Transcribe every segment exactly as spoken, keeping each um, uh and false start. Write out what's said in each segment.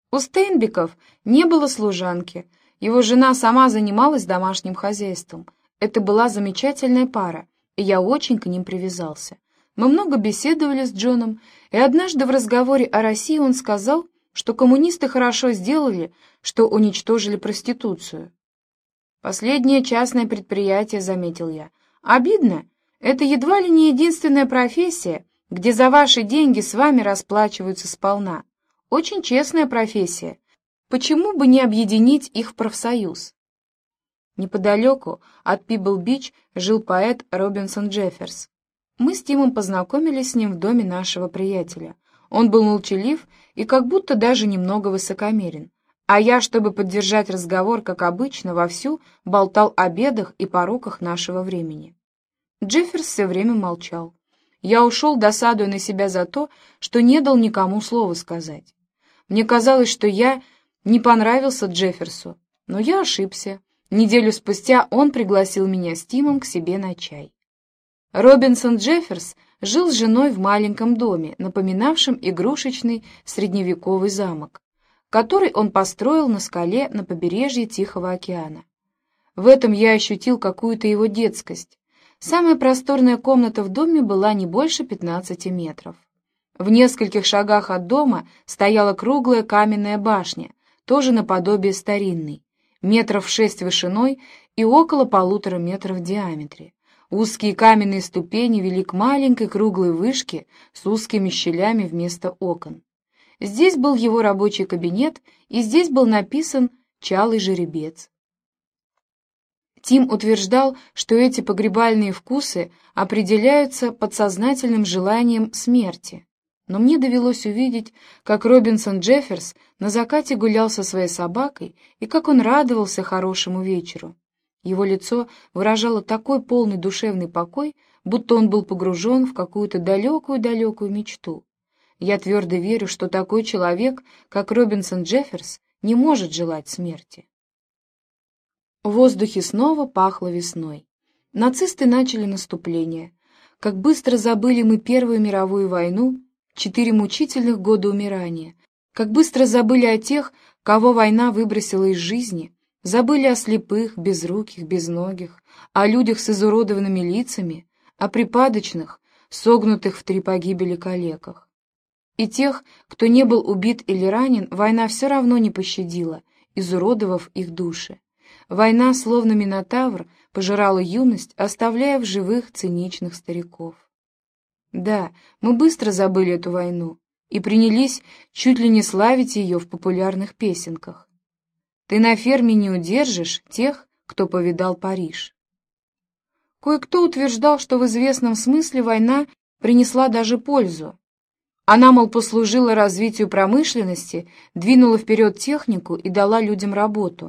У Стейнбеков не было служанки, его жена сама занималась домашним хозяйством. Это была замечательная пара, и я очень к ним привязался. Мы много беседовали с Джоном, и однажды в разговоре о России он сказал, что коммунисты хорошо сделали, что уничтожили проституцию. «Последнее частное предприятие», — заметил я. «Обидно. Это едва ли не единственная профессия, где за ваши деньги с вами расплачиваются сполна. Очень честная профессия. Почему бы не объединить их в профсоюз?» Неподалеку от Пибл-Бич жил поэт Робинсон Джефферс. Мы с Тимом познакомились с ним в доме нашего приятеля. Он был молчалив и как будто даже немного высокомерен. А я, чтобы поддержать разговор, как обычно, вовсю болтал о бедах и пороках нашего времени. Джефферс все время молчал. Я ушел, досадуя на себя за то, что не дал никому слова сказать. Мне казалось, что я не понравился Джефферсу, но я ошибся. Неделю спустя он пригласил меня с Тимом к себе на чай. Робинсон Джефферс жил с женой в маленьком доме, напоминавшем игрушечный средневековый замок, который он построил на скале на побережье Тихого океана. В этом я ощутил какую-то его детскость. Самая просторная комната в доме была не больше пятнадцати метров. В нескольких шагах от дома стояла круглая каменная башня, тоже наподобие старинной, метров шесть вышиной и около полутора метров в диаметре. Узкие каменные ступени вели к маленькой круглой вышке с узкими щелями вместо окон. Здесь был его рабочий кабинет, и здесь был написан «Чалый жеребец». Тим утверждал, что эти погребальные вкусы определяются подсознательным желанием смерти. Но мне довелось увидеть, как Робинсон Джефферс на закате гулял со своей собакой и как он радовался хорошему вечеру. Его лицо выражало такой полный душевный покой, будто он был погружен в какую-то далекую-далекую мечту. Я твердо верю, что такой человек, как Робинсон Джефферс, не может желать смерти. В воздухе снова пахло весной. Нацисты начали наступление. Как быстро забыли мы Первую мировую войну, четыре мучительных года умирания. Как быстро забыли о тех, кого война выбросила из жизни, забыли о слепых, безруких, безногих, о людях с изуродованными лицами, о припадочных, согнутых в три погибели калеках. И тех, кто не был убит или ранен, война все равно не пощадила, изуродовав их души. Война, словно минотавр, пожирала юность, оставляя в живых циничных стариков. Да, мы быстро забыли эту войну и принялись чуть ли не славить ее в популярных песенках. «Ты на ферме не удержишь тех, кто повидал Париж». Кое-кто утверждал, что в известном смысле война принесла даже пользу. Она, мол, послужила развитию промышленности, двинула вперед технику и дала людям работу.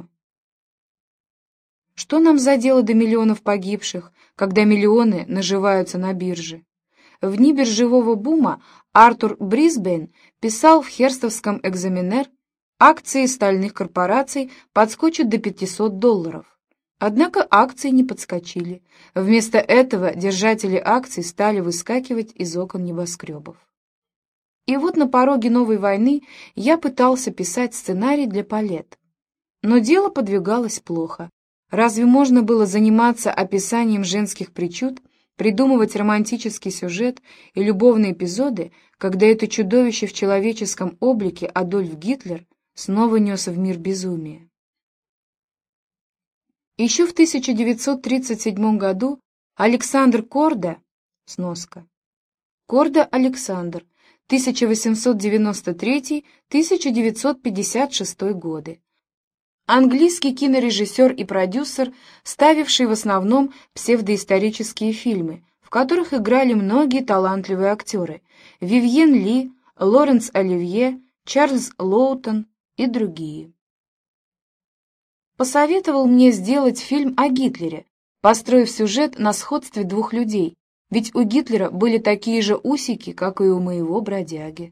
Что нам за дело до миллионов погибших, когда миллионы наживаются на бирже? В дни биржевого бума Артур Брисбейн писал в Херстовском экзаменер: акции стальных корпораций подскочат до пятисот долларов. Однако акции не подскочили. Вместо этого держатели акций стали выскакивать из окон небоскребов. И вот на пороге новой войны я пытался писать сценарий для Палет. Но дело подвигалось плохо. Разве можно было заниматься описанием женских причуд, придумывать романтический сюжет и любовные эпизоды, когда это чудовище в человеческом облике Адольф Гитлер снова нес в мир безумие? Еще в тысяча девятьсот тридцать седьмом году Александр Корда, сноска, Корда Александр, тысяча восемьсот девяносто третий — тысяча девятьсот пятьдесят шестой годы, английский кинорежиссер и продюсер, ставивший в основном псевдоисторические фильмы, в которых играли многие талантливые актеры: Вивьен Ли, Лоренс Оливье, Чарльз Лоутон и другие. Посоветовал мне сделать фильм о Гитлере, построив сюжет на сходстве двух людей, ведь у Гитлера были такие же усики, как и у моего бродяги.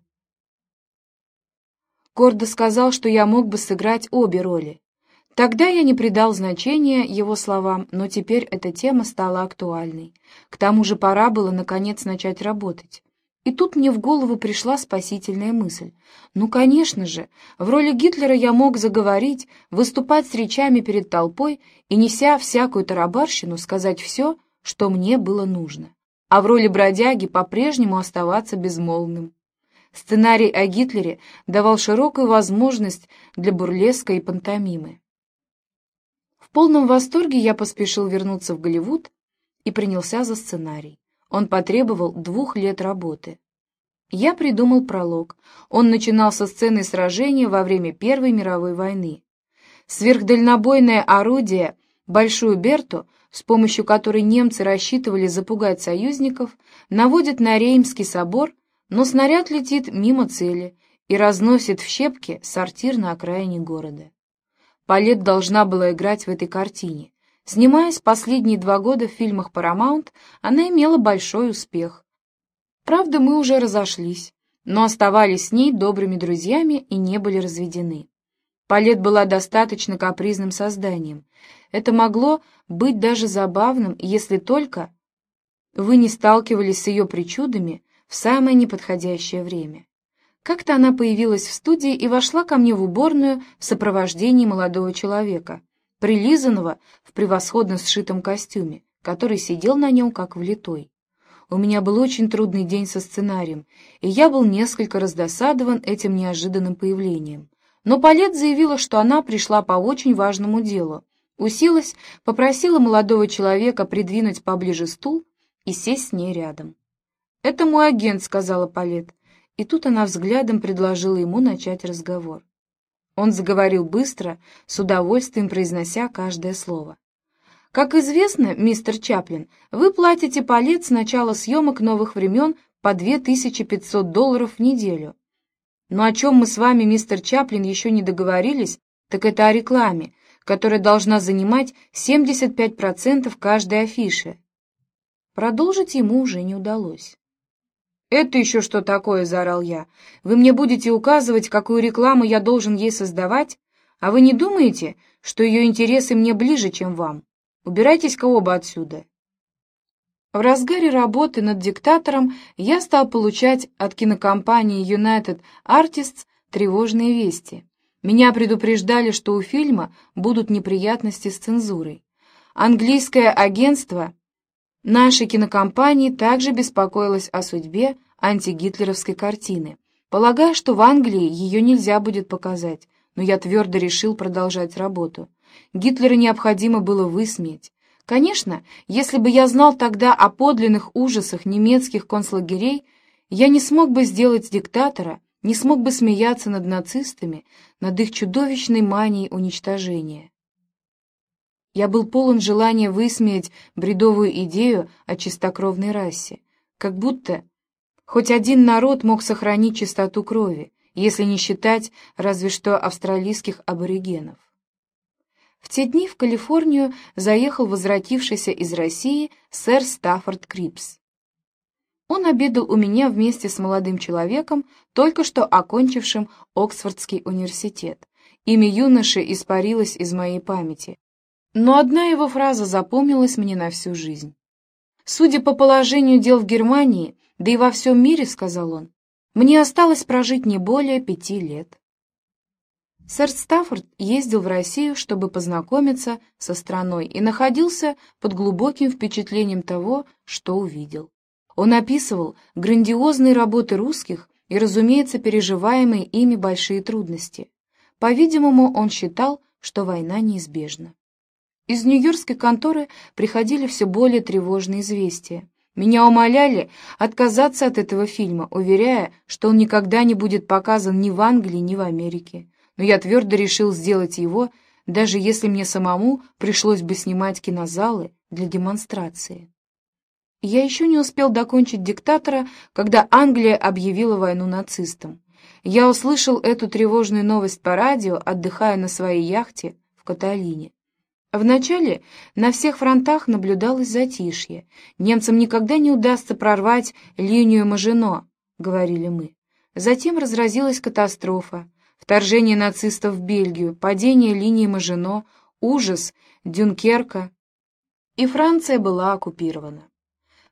Кордо сказал, что я мог бы сыграть обе роли. Тогда я не придал значения его словам, но теперь эта тема стала актуальной. К тому же пора было, наконец, начать работать. И тут мне в голову пришла спасительная мысль. Ну, конечно же, в роли Гитлера я мог заговорить, выступать с речами перед толпой и, неся всякую тарабарщину, сказать все, что мне было нужно. А в роли бродяги по-прежнему оставаться безмолвным. Сценарий о Гитлере давал широкую возможность для бурлеска и пантомимы. В полном восторге я поспешил вернуться в Голливуд и принялся за сценарий. Он потребовал двух лет работы. Я придумал пролог. Он начинал со сцены сражения во время Первой мировой войны. Сверхдальнобойное орудие «Большую Берту», с помощью которой немцы рассчитывали запугать союзников, наводит на Реймский собор, но снаряд летит мимо цели и разносит в щепки сортир на окраине города. Палет должна была играть в этой картине. Снимаясь последние два года в фильмах Paramount, она имела большой успех. Правда, мы уже разошлись, но оставались с ней добрыми друзьями и не были разведены. Палет была достаточно капризным созданием. Это могло быть даже забавным, если только вы не сталкивались с ее причудами в самое неподходящее время. Как-то она появилась в студии и вошла ко мне в уборную в сопровождении молодого человека, прилизанного в превосходно сшитом костюме, который сидел на нем как влитой. У меня был очень трудный день со сценарием, и я был несколько раздосадован этим неожиданным появлением. Но Палет заявила, что она пришла по очень важному делу, уселась, попросила молодого человека придвинуть поближе стул и сесть с ней рядом. «Это мой агент», — сказала Палет, и тут она взглядом предложила ему начать разговор. Он заговорил быстро, с удовольствием произнося каждое слово. «Как известно, мистер Чаплин, вы платите Палет с начала съемок «Новых времен» по две тысячи пятьсот долларов в неделю. Но о чем мы с вами, мистер Чаплин, еще не договорились, так это о рекламе, которая должна занимать семьдесят пять процентов каждой афиши». Продолжить ему уже не удалось. «Это еще что такое?» — заорал я. «Вы мне будете указывать, какую рекламу я должен ей создавать? А вы не думаете, что ее интересы мне ближе, чем вам? Убирайтесь-ка оба отсюда». В разгаре работы над «Диктатором» я стал получать от кинокомпании United Artists тревожные вести. Меня предупреждали, что у фильма будут неприятности с цензурой. Английское агентство нашей кинокомпании также беспокоилось о судьбе антигитлеровской картины, полагая, что в Англии ее нельзя будет показать, но я твердо решил продолжать работу. Гитлера необходимо было высмеять. Конечно, если бы я знал тогда о подлинных ужасах немецких концлагерей, я не смог бы сделать «Диктатора», не смог бы смеяться над нацистами, над их чудовищной манией уничтожения. Я был полон желания высмеять бредовую идею о чистокровной расе, как будто хоть один народ мог сохранить чистоту крови, если не считать разве что австралийских аборигенов. В те дни в Калифорнию заехал возвратившийся из России сэр Стаффорд Крипс. Он обедал у меня вместе с молодым человеком, только что окончившим Оксфордский университет. Имя юноши испарилось из моей памяти, но одна его фраза запомнилась мне на всю жизнь. «Судя по положению дел в Германии, да и во всем мире, — сказал он, — мне осталось прожить не более пяти лет». Сэр Стаффорд ездил в Россию, чтобы познакомиться со страной, и находился под глубоким впечатлением того, что увидел. Он описывал грандиозные работы русских и, разумеется, переживаемые ими большие трудности. По-видимому, он считал, что война неизбежна. Из нью-йоркской конторы приходили все более тревожные известия. Меня умоляли отказаться от этого фильма, уверяя, что он никогда не будет показан ни в Англии, ни в Америке. Но я твердо решил сделать его, даже если мне самому пришлось бы снимать кинозалы для демонстрации. Я еще не успел докончить «Диктатора», когда Англия объявила войну нацистам. Я услышал эту тревожную новость по радио, отдыхая на своей яхте в Каталине. Вначале на всех фронтах наблюдалось затишье. Немцам никогда не удастся прорвать линию Мажино, говорили мы. Затем разразилась катастрофа. Вторжение нацистов в Бельгию, падение линии Мажино, ужас, Дюнкерка. И Франция была оккупирована.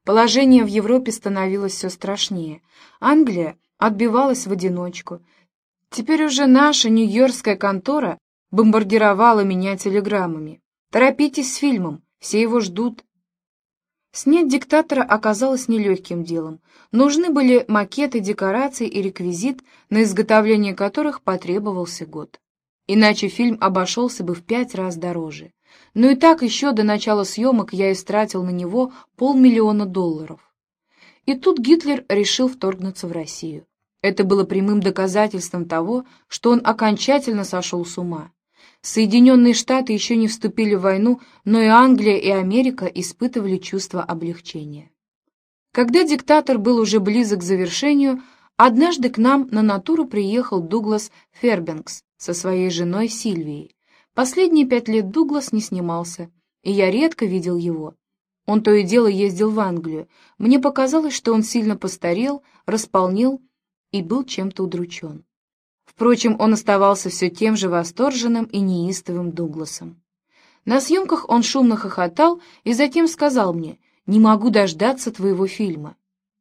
Положение в Европе становилось все страшнее. Англия отбивалась в одиночку. Теперь уже наша нью-йоркская контора бомбардировала меня телеграммами. «Торопитесь с фильмом, все его ждут». Снять диктатора оказалось нелегким делом. Нужны были макеты, декорации и реквизит, на изготовление которых потребовался год. Иначе фильм обошелся бы в пять раз дороже. Но и так еще до начала съемок я истратил на него полмиллиона долларов. И тут Гитлер решил вторгнуться в Россию. Это было прямым доказательством того, что он окончательно сошел с ума. Соединенные Штаты еще не вступили в войну, но и Англия, и Америка испытывали чувство облегчения. Когда диктатор был уже близок к завершению, однажды к нам на натуру приехал Дуглас Фербенкс со своей женой Сильвией. Последние пять лет Дуглас не снимался, и я редко видел его. Он то и дело ездил в Англию. Мне показалось, что он сильно постарел, располнел и был чем-то удручен. Впрочем, он оставался все тем же восторженным и неистовым Дугласом. На съемках он шумно хохотал и затем сказал мне: «Не могу дождаться твоего фильма».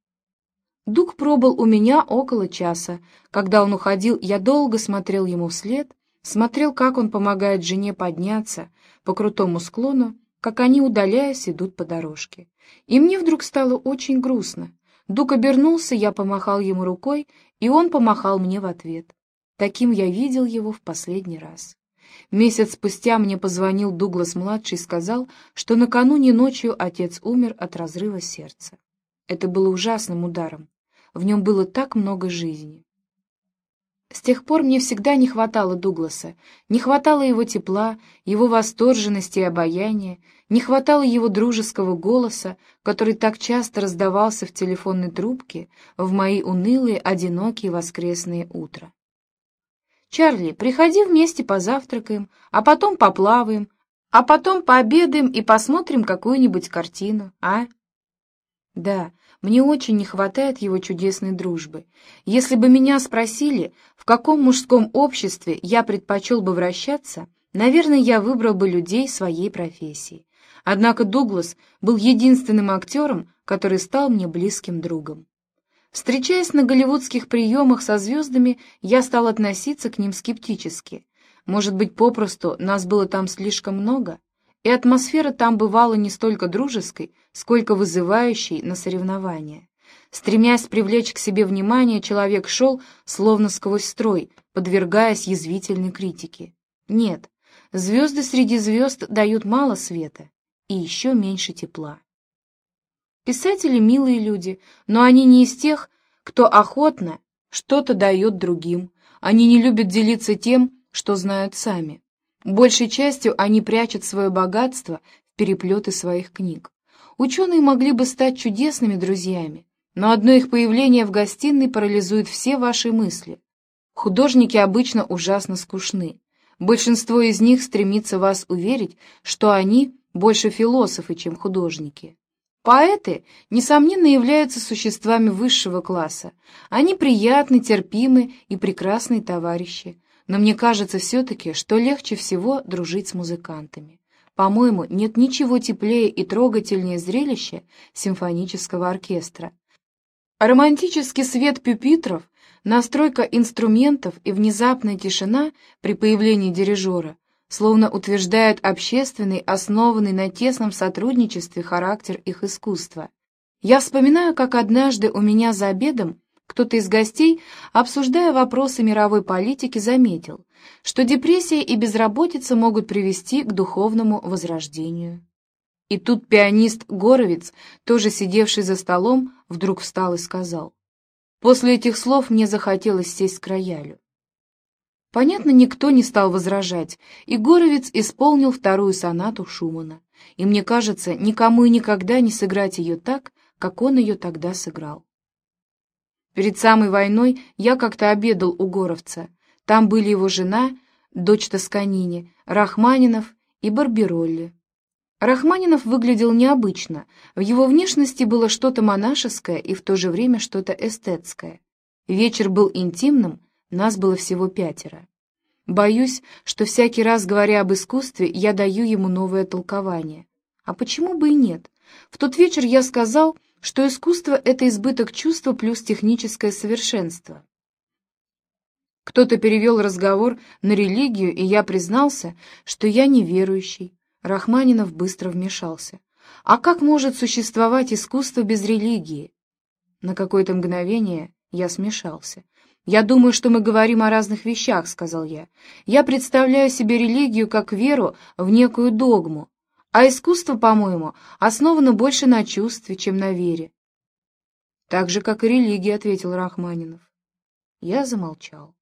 Дуг пробыл у меня около часа. Когда он уходил, я долго смотрел ему вслед, смотрел, как он помогает жене подняться по крутому склону, как они, удаляясь, идут по дорожке. И мне вдруг стало очень грустно. Дуг обернулся, я помахал ему рукой, и он помахал мне в ответ. Таким я видел его в последний раз. Месяц спустя мне позвонил Дуглас-младший и сказал, что накануне ночью отец умер от разрыва сердца. Это было ужасным ударом. В нем было так много жизни. С тех пор мне всегда не хватало Дугласа, не хватало его тепла, его восторженности и обаяния, не хватало его дружеского голоса, который так часто раздавался в телефонной трубке в мои унылые, одинокие воскресные утра. «Чарли, приходи вместе позавтракаем, а потом поплаваем, а потом пообедаем и посмотрим какую-нибудь картину, а?» Да, мне очень не хватает его чудесной дружбы. Если бы меня спросили, в каком мужском обществе я предпочел бы вращаться, наверное, я выбрал бы людей своей профессии. Однако Дуглас был единственным актером, который стал мне близким другом. Встречаясь на голливудских приемах со звездами, я стал относиться к ним скептически. Может быть, попросту нас было там слишком много, и атмосфера там бывала не столько дружеской, сколько вызывающей на соревнования. Стремясь привлечь к себе внимание, человек шел, словно сквозь строй, подвергаясь язвительной критике. Нет, звезды среди звезд дают мало света и еще меньше тепла. Писатели — милые люди, но они не из тех, кто охотно что-то дает другим. Они не любят делиться тем, что знают сами. Большей частью они прячут свое богатство в переплеты своих книг. Ученые могли бы стать чудесными друзьями, но одно их появление в гостиной парализует все ваши мысли. Художники обычно ужасно скучны. Большинство из них стремится вас уверить, что они больше философы, чем художники. Поэты, несомненно, являются существами высшего класса. Они приятны, терпимы и прекрасные товарищи. Но мне кажется все-таки, что легче всего дружить с музыкантами. По-моему, нет ничего теплее и трогательнее зрелища симфонического оркестра. Романтический свет пюпитров, настройка инструментов и внезапная тишина при появлении дирижера словно утверждают общественный, основанный на тесном сотрудничестве характер их искусства. Я вспоминаю, как однажды у меня за обедом кто-то из гостей, обсуждая вопросы мировой политики, заметил, что депрессия и безработица могут привести к духовному возрождению. И тут пианист Горовиц, тоже сидевший за столом, вдруг встал и сказал: «После этих слов мне захотелось сесть к роялю». Понятно, никто не стал возражать, и Горовиц исполнил вторую сонату Шумана, и мне кажется, никому и никогда не сыграть ее так, как он ее тогда сыграл. Перед самой войной я как-то обедал у Горовца. Там были его жена, дочь Тосканини, Рахманинов и Барберолли. Рахманинов выглядел необычно, в его внешности было что-то монашеское и в то же время что-то эстетское. Вечер был интимным, нас было всего пятеро. Боюсь, что всякий раз, говоря об искусстве, я даю ему новое толкование. А почему бы и нет? В тот вечер я сказал, что искусство — это избыток чувства плюс техническое совершенство. Кто-то перевел разговор на религию, и я признался, что я неверующий. Рахманинов быстро вмешался. А как может существовать искусство без религии? На какое-то мгновение я смешался. «Я думаю, что мы говорим о разных вещах», — сказал я. «Я представляю себе религию как веру в некую догму, а искусство, по-моему, основано больше на чувстве, чем на вере». «Так же, как и религия», — ответил Рахманинов. Я замолчал.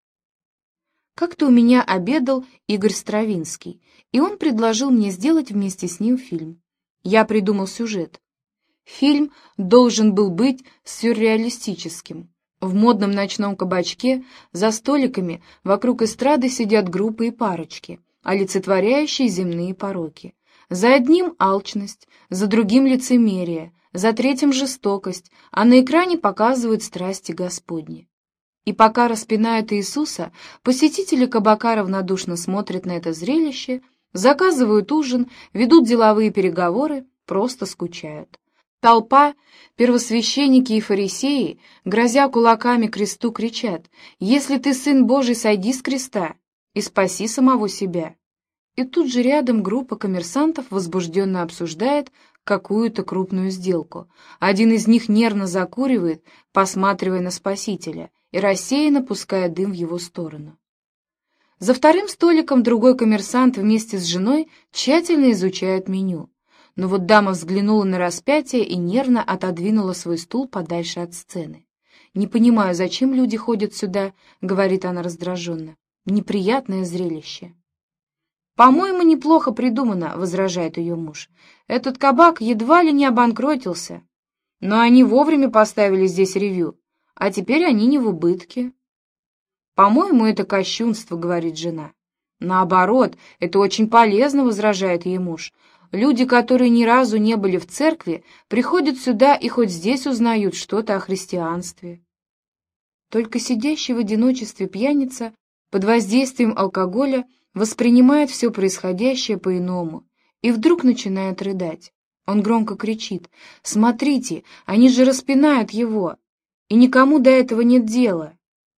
Как-то у меня обедал Игорь Стравинский, и он предложил мне сделать вместе с ним фильм. Я придумал сюжет. Фильм должен был быть сюрреалистическим. В модном ночном кабачке за столиками вокруг эстрады сидят группы и парочки, олицетворяющие земные пороки. За одним — алчность, за другим — лицемерие, за третьим — жестокость, а на экране показывают страсти Господни. И пока распинают Иисуса, посетители кабака равнодушно смотрят на это зрелище, заказывают ужин, ведут деловые переговоры, просто скучают. Толпа, первосвященники и фарисеи, грозя кулаками кресту, кричат: «Если ты сын Божий, сойди с креста и спаси самого себя». И тут же рядом группа коммерсантов возбужденно обсуждает какую-то крупную сделку. Один из них нервно закуривает, посматривая на Спасителя, и рассеянно пуская дым в его сторону. За вторым столиком другой коммерсант вместе с женой тщательно изучает меню. Но вот дама взглянула на распятие и нервно отодвинула свой стул подальше от сцены. «Не понимаю, зачем люди ходят сюда», — говорит она раздраженно. «Неприятное зрелище». «По-моему, неплохо придумано», — возражает ее муж. «Этот кабак едва ли не обанкротился. Но они вовремя поставили здесь ревью, а теперь они не в убытке». «По-моему, это кощунство», — говорит жена. «Наоборот, это очень полезно», — возражает ей муж. «Люди, которые ни разу не были в церкви, приходят сюда и хоть здесь узнают что-то о христианстве». Только сидящий в одиночестве пьяница под воздействием алкоголя воспринимает все происходящее по-иному и вдруг начинает рыдать. Он громко кричит: «Смотрите, они же распинают его, и никому до этого нет дела».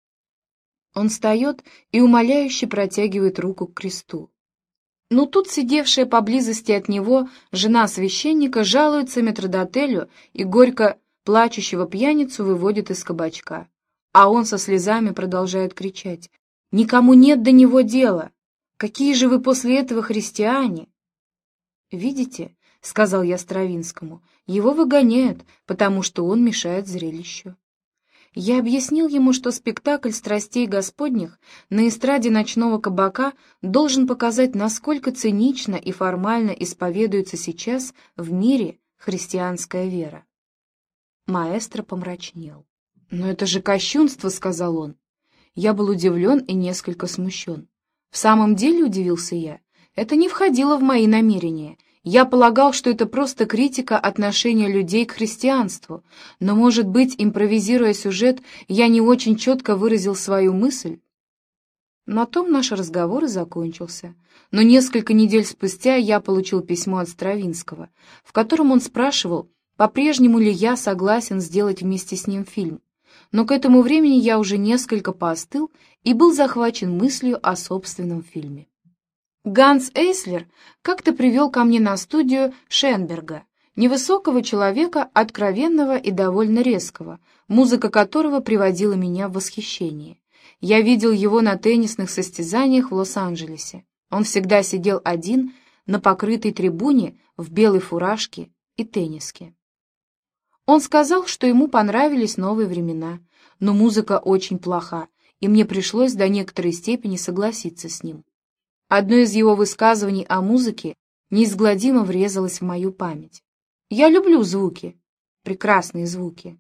Он встает и умоляюще протягивает руку к кресту. Но тут сидевшая поблизости от него жена священника жалуется метрдотелю и горько плачущего пьяницу выводит из кабачка. А он со слезами продолжает кричать: «Никому нет до него дела! Какие же вы после этого христиане!» «Видите, — сказал я Стравинскому, — его выгоняют, потому что он мешает зрелищу». Я объяснил ему, что спектакль страстей Господних на эстраде ночного кабака должен показать, насколько цинично и формально исповедуется сейчас в мире христианская вера. Маэстро помрачнел. «Но это же кощунство», — сказал он. Я был удивлен и несколько смущен. «В самом деле, — удивился я, — это не входило в мои намерения. Я полагал, что это просто критика отношения людей к христианству, но, может быть, импровизируя сюжет, я не очень четко выразил свою мысль». На том наш разговор и закончился. Но несколько недель спустя я получил письмо от Стравинского, в котором он спрашивал, по-прежнему ли я согласен сделать вместе с ним фильм. Но к этому времени я уже несколько поостыл и был захвачен мыслью о собственном фильме. Ганс Эйслер как-то привел ко мне на студию Шенберга, невысокого человека, откровенного и довольно резкого, музыка которого приводила меня в восхищение. Я видел его на теннисных состязаниях в Лос-Анджелесе. Он всегда сидел один на покрытой трибуне в белой фуражке и тенниске. Он сказал, что ему понравились новые времена, но музыка очень плоха, и мне пришлось до некоторой степени согласиться с ним. Одно из его высказываний о музыке неизгладимо врезалось в мою память. «Я люблю звуки, прекрасные звуки».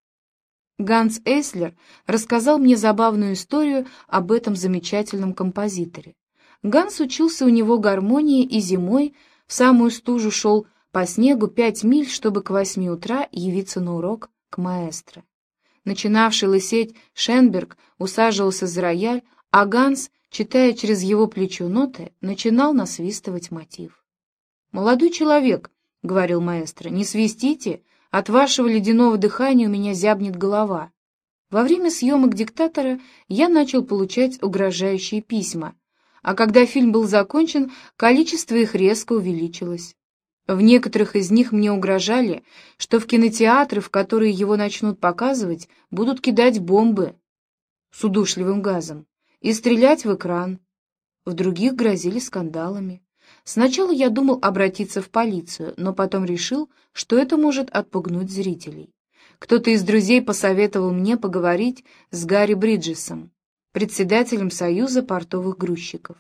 Ганс Эйслер рассказал мне забавную историю об этом замечательном композиторе. Ганс учился у него гармонии и зимой в самую стужу шел по снегу пять миль, чтобы к восьми утра явиться на урок к маэстро. Начинавший лысеть Шенберг усаживался за рояль, а Ганс, читая через его плечо ноты, начинал насвистывать мотив. «Молодой человек, — говорил маэстро, — не свистите, От вашего ледяного дыхания у меня зябнет голова. Во время съемок «Диктатора» я начал получать угрожающие письма, а когда фильм был закончен, количество их резко увеличилось. В некоторых из них мне угрожали, что в кинотеатры, в которые его начнут показывать, будут кидать бомбы с удушливым газом и стрелять в экран. В других грозили скандалами. Сначала я думал обратиться в полицию, но потом решил, что это может отпугнуть зрителей. Кто-то из друзей посоветовал мне поговорить с Гарри Бриджесом, председателем Союза портовых грузчиков.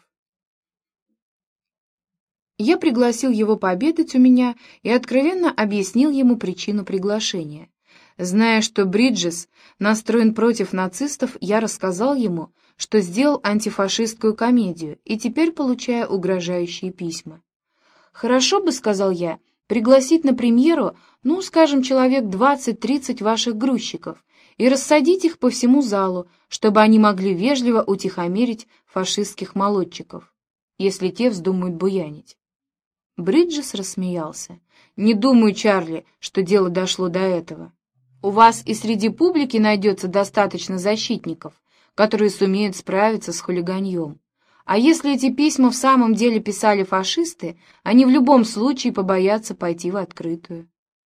Я пригласил его пообедать у меня и откровенно объяснил ему причину приглашения. Зная, что Бриджес настроен против нацистов, я рассказал ему, что сделал антифашистскую комедию и теперь получаю угрожающие письма. «Хорошо бы, — сказал я, — пригласить на премьеру, ну, скажем, человек двадцать-тридцать ваших грузчиков и рассадить их по всему залу, чтобы они могли вежливо утихомирить фашистских молодчиков, если те вздумают буянить». Бриджес рассмеялся. «Не думаю, Чарли, что дело дошло до этого. У вас и среди публики найдется достаточно защитников, которые сумеют справиться с хулиганьем. А если эти письма в самом деле писали фашисты, они в любом случае побоятся пойти в открытую».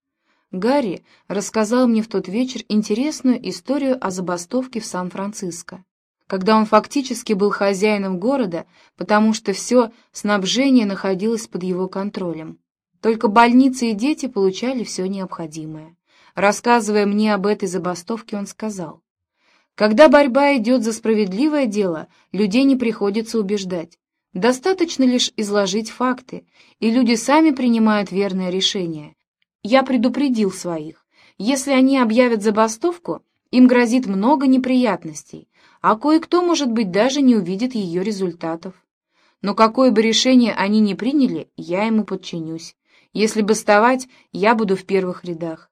Гарри рассказал мне в тот вечер интересную историю о забастовке в Сан-Франциско, когда он фактически был хозяином города, потому что все снабжение находилось под его контролем. Только больницы и дети получали все необходимое. Рассказывая мне об этой забастовке, он сказал: «Когда борьба идет за справедливое дело, людей не приходится убеждать. Достаточно лишь изложить факты, и люди сами принимают верное решение. Я предупредил своих. Если они объявят забастовку, им грозит много неприятностей, а кое-кто, может быть, даже не увидит ее результатов. Но какое бы решение они ни приняли, я ему подчинюсь. Если бастовать, я буду в первых рядах».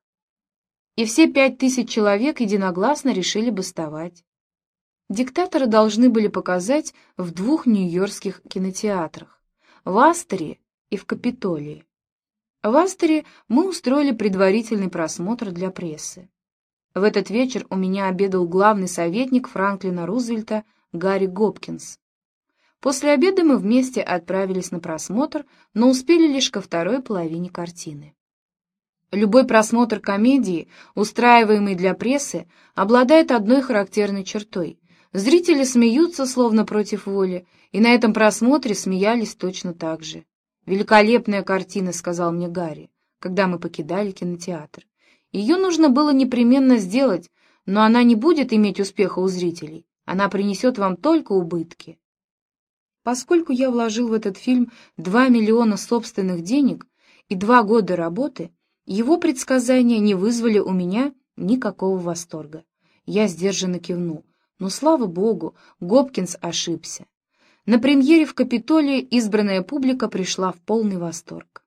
И все пять тысяч человек единогласно решили бастовать. «Диктатора» должны были показать в двух нью-йоркских кинотеатрах — в Асторе и в Капитолии. В Асторе мы устроили предварительный просмотр для прессы. В этот вечер у меня обедал главный советник Франклина Рузвельта Гарри Гопкинс. После обеда мы вместе отправились на просмотр, но успели лишь ко второй половине картины. Любой просмотр комедии, устраиваемый для прессы, обладает одной характерной чертой. Зрители смеются, словно против воли, и на этом просмотре смеялись точно так же. «Великолепная картина», — сказал мне Гарри, когда мы покидали кинотеатр. «Ее нужно было непременно сделать, но она не будет иметь успеха у зрителей. Она принесет вам только убытки». Поскольку я вложил в этот фильм два миллиона собственных денег и два года работы, его предсказания не вызвали у меня никакого восторга. Я сдержанно кивнул, но, слава богу, Гопкинс ошибся. На премьере в Капитолии избранная публика пришла в полный восторг.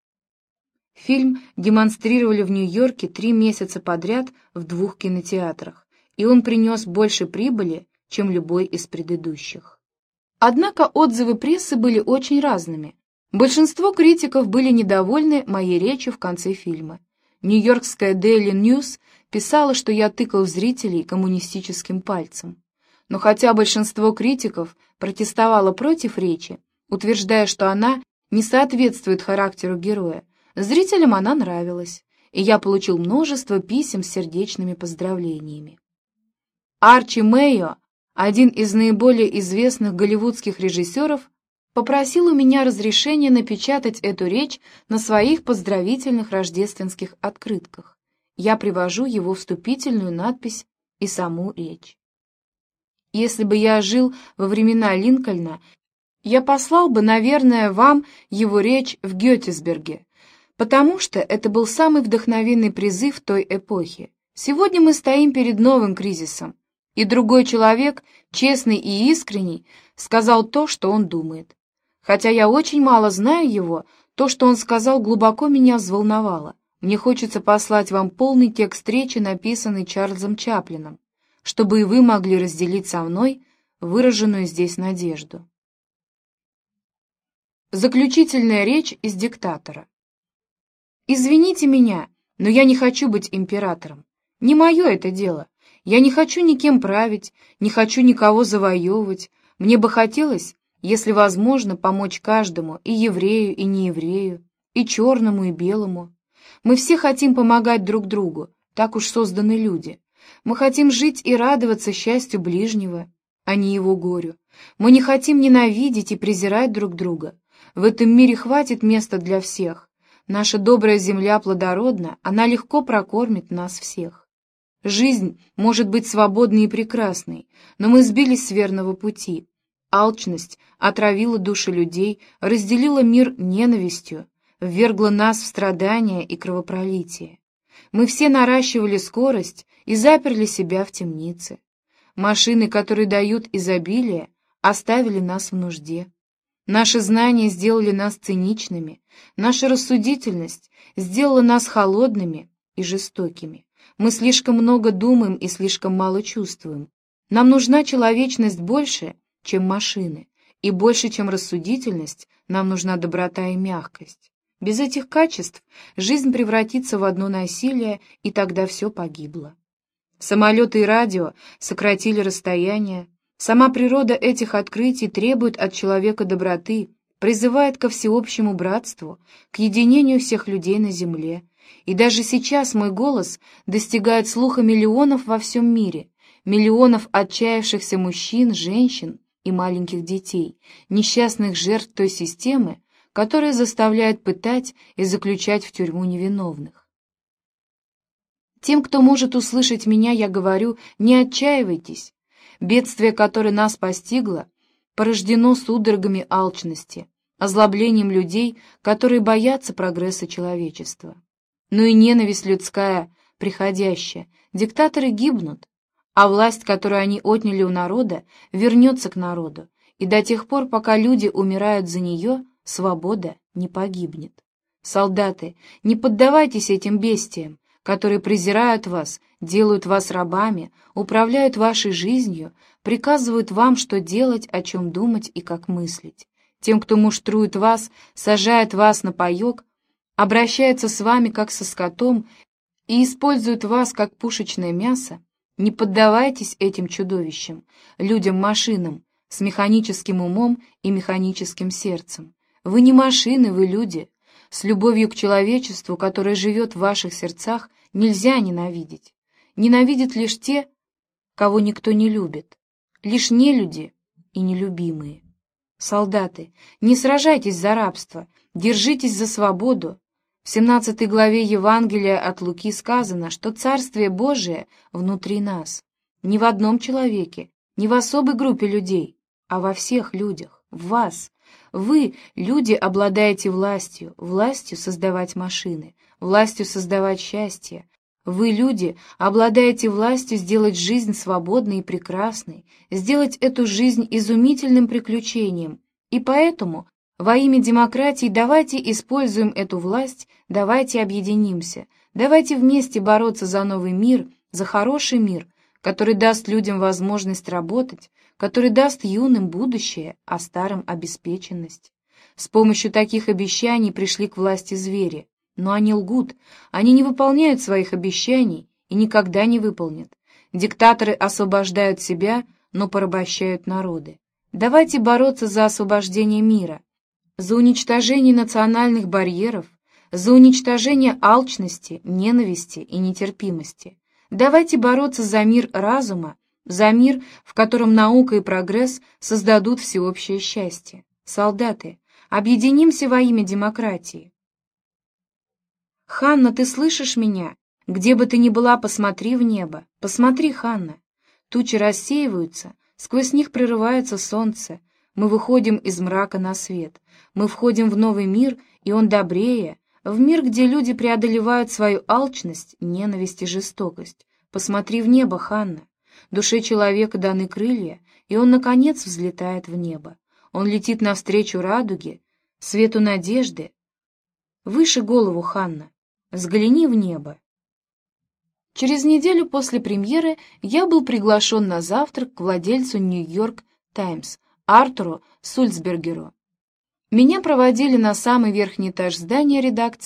Фильм демонстрировали в Нью-Йорке три месяца подряд в двух кинотеатрах, и он принес больше прибыли, чем любой из предыдущих. Однако отзывы прессы были очень разными. Большинство критиков были недовольны моей речью в конце фильма. Нью-Йоркская Daily News писала, что я тыкал в зрителей коммунистическим пальцем. Но хотя большинство критиков протестовало против речи, утверждая, что она не соответствует характеру героя, зрителям она нравилась, и я получил множество писем с сердечными поздравлениями. Арчи Мэйо, один из наиболее известных голливудских режиссеров, попросил у меня разрешения напечатать эту речь на своих поздравительных рождественских открытках. Я привожу его вступительную надпись и саму речь. Если бы я жил во времена Линкольна, я послал бы, наверное, вам его речь в Геттисберге, потому что это был самый вдохновенный призыв той эпохи. Сегодня мы стоим перед новым кризисом, и другой человек, честный и искренний, сказал то, что он думает. Хотя я очень мало знаю его, то, что он сказал, глубоко меня взволновало. Мне хочется послать вам полный текст речи, написанный Чарльзом Чаплином, чтобы и вы могли разделить со мной выраженную здесь надежду. Заключительная речь из «Диктатора». «Извините меня, Но я не хочу быть императором. Не мое это дело. Я не хочу никем править, не хочу никого завоевывать. Мне бы хотелось, если возможно, помочь каждому, и еврею, и нееврею, и черному, и белому. Мы все хотим помогать друг другу, так уж созданы люди. Мы хотим жить и радоваться счастью ближнего, а не его горю. Мы не хотим ненавидеть и презирать друг друга. В этом мире хватит места для всех. Наша добрая земля плодородна, она легко прокормит нас всех. Жизнь может быть свободной и прекрасной, но мы сбились с верного пути. Алчность отравила души людей, разделила мир ненавистью, ввергла нас в страдания и кровопролитие. Мы все наращивали скорость и заперли себя в темнице. Машины, которые дают изобилие, оставили нас в нужде. Наши знания сделали нас циничными, наша рассудительность сделала нас холодными и жестокими. Мы слишком много думаем и слишком мало чувствуем. Нам нужна человечность больше, чем машины, и больше, чем рассудительность, нам нужна доброта и мягкость. Без этих качеств жизнь превратится в одно насилие, и тогда все погибло. Самолеты и радио сократили расстояние. Сама природа этих открытий требует от человека доброты, призывает ко всеобщему братству, к единению всех людей на земле. И даже сейчас мой голос достигает слуха миллионов во всем мире, миллионов отчаявшихся мужчин, женщин и маленьких детей, несчастных жертв той системы, которая заставляет пытать и заключать в тюрьму невиновных. Тем, кто может услышать меня, я говорю: не отчаивайтесь. Бедствие, которое нас постигло, порождено судорогами алчности, озлоблением людей, которые боятся прогресса человечества. Но и ненависть людская приходящая, диктаторы гибнут, а власть, которую они отняли у народа, вернется к народу, и до тех пор, пока люди умирают за нее, свобода не погибнет. Солдаты, не поддавайтесь этим бестиям, которые презирают вас, делают вас рабами, управляют вашей жизнью, приказывают вам, что делать, о чем думать и как мыслить. Тем, кто муштрует вас, сажает вас на паек, обращается с вами как со скотом и использует вас как пушечное мясо, не поддавайтесь этим чудовищам, людям-машинам, с механическим умом и механическим сердцем. Вы не машины, вы люди. С любовью к человечеству, которое живет в ваших сердцах, нельзя ненавидеть. Ненавидят лишь те, кого никто не любит. Лишь нелюди и нелюбимые. Солдаты, не сражайтесь за рабство, держитесь за свободу. В семнадцатой главе Евангелия от Луки сказано, что Царствие Божие внутри нас. Не в одном человеке, не в особой группе людей, а во всех людях, в вас. Вы, люди, обладаете властью, властью создавать машины, властью создавать счастье. Вы, люди, обладаете властью сделать жизнь свободной и прекрасной, сделать эту жизнь изумительным приключением. И поэтому, во имя демократии, давайте используем эту власть, давайте объединимся, давайте вместе бороться за новый мир, за хороший мир, который даст людям возможность работать, который даст юным будущее, а старым обеспеченность. С помощью таких обещаний пришли к власти звери, но они лгут, они не выполняют своих обещаний и никогда не выполнят. Диктаторы освобождают себя, но порабощают народы. Давайте бороться за освобождение мира, за уничтожение национальных барьеров, за уничтожение алчности, ненависти и нетерпимости. Давайте бороться за мир разума, за мир, в котором наука и прогресс создадут всеобщее счастье. Солдаты, объединимся во имя демократии. Ханна, ты слышишь меня? Где бы ты ни была, посмотри в небо. Посмотри, Ханна. Тучи рассеиваются, сквозь них прорывается солнце. Мы выходим из мрака на свет. Мы входим в новый мир, и он добрее, в мир, где люди преодолевают свою алчность, ненависть и жестокость. Посмотри в небо, Ханна. Душе человека даны крылья, и он, наконец, взлетает в небо. Он летит навстречу радуге, свету надежды. Выше голову, Ханна, взгляни в небо. Через неделю после премьеры я был приглашен на завтрак к владельцу «Нью-Йорк Таймс» Артуру Сульцбергеру. Меня проводили на самый верхний этаж здания редакции,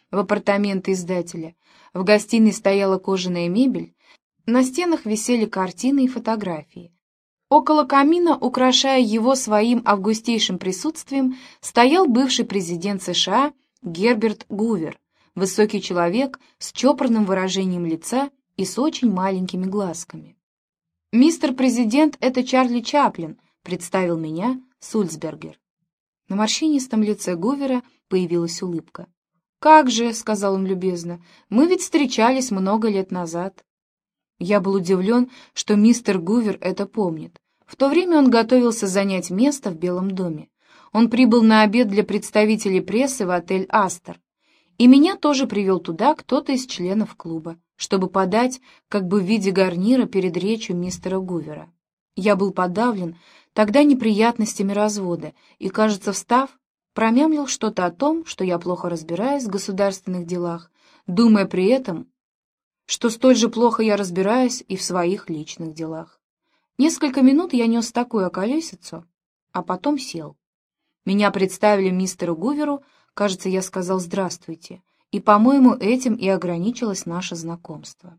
в апартаменты издателя. В гостиной стояла кожаная мебель, на стенах висели картины и фотографии. Около камина, украшая его своим августейшим присутствием, стоял бывший президент США Герберт Гувер, высокий человек с чопорным выражением лица и с очень маленькими глазками. «Мистер президент, это Чарли Чаплин», — представил меня Сульцбергер. На морщинистом лице Гувера появилась улыбка. «Как же», — сказал он любезно, — «мы ведь встречались много лет назад». Я был удивлен, что мистер Гувер это помнит. В то время он готовился занять место в Белом доме. Он прибыл на обед для представителей прессы в отель «Астер». И меня тоже привел туда кто-то из членов клуба, чтобы подать как бы в виде гарнира перед речью мистера Гувера. Я был подавлен тогда неприятностями развода и, кажется, встав, промямлил что-то о том, что я плохо разбираюсь в государственных делах, думая при этом, что столь же плохо я разбираюсь и в своих личных делах. Несколько минут я нес такую околесицу, а потом сел. Меня представили мистеру Гуверу, кажется, я сказал «здравствуйте», и, по-моему, этим и ограничилось наше знакомство.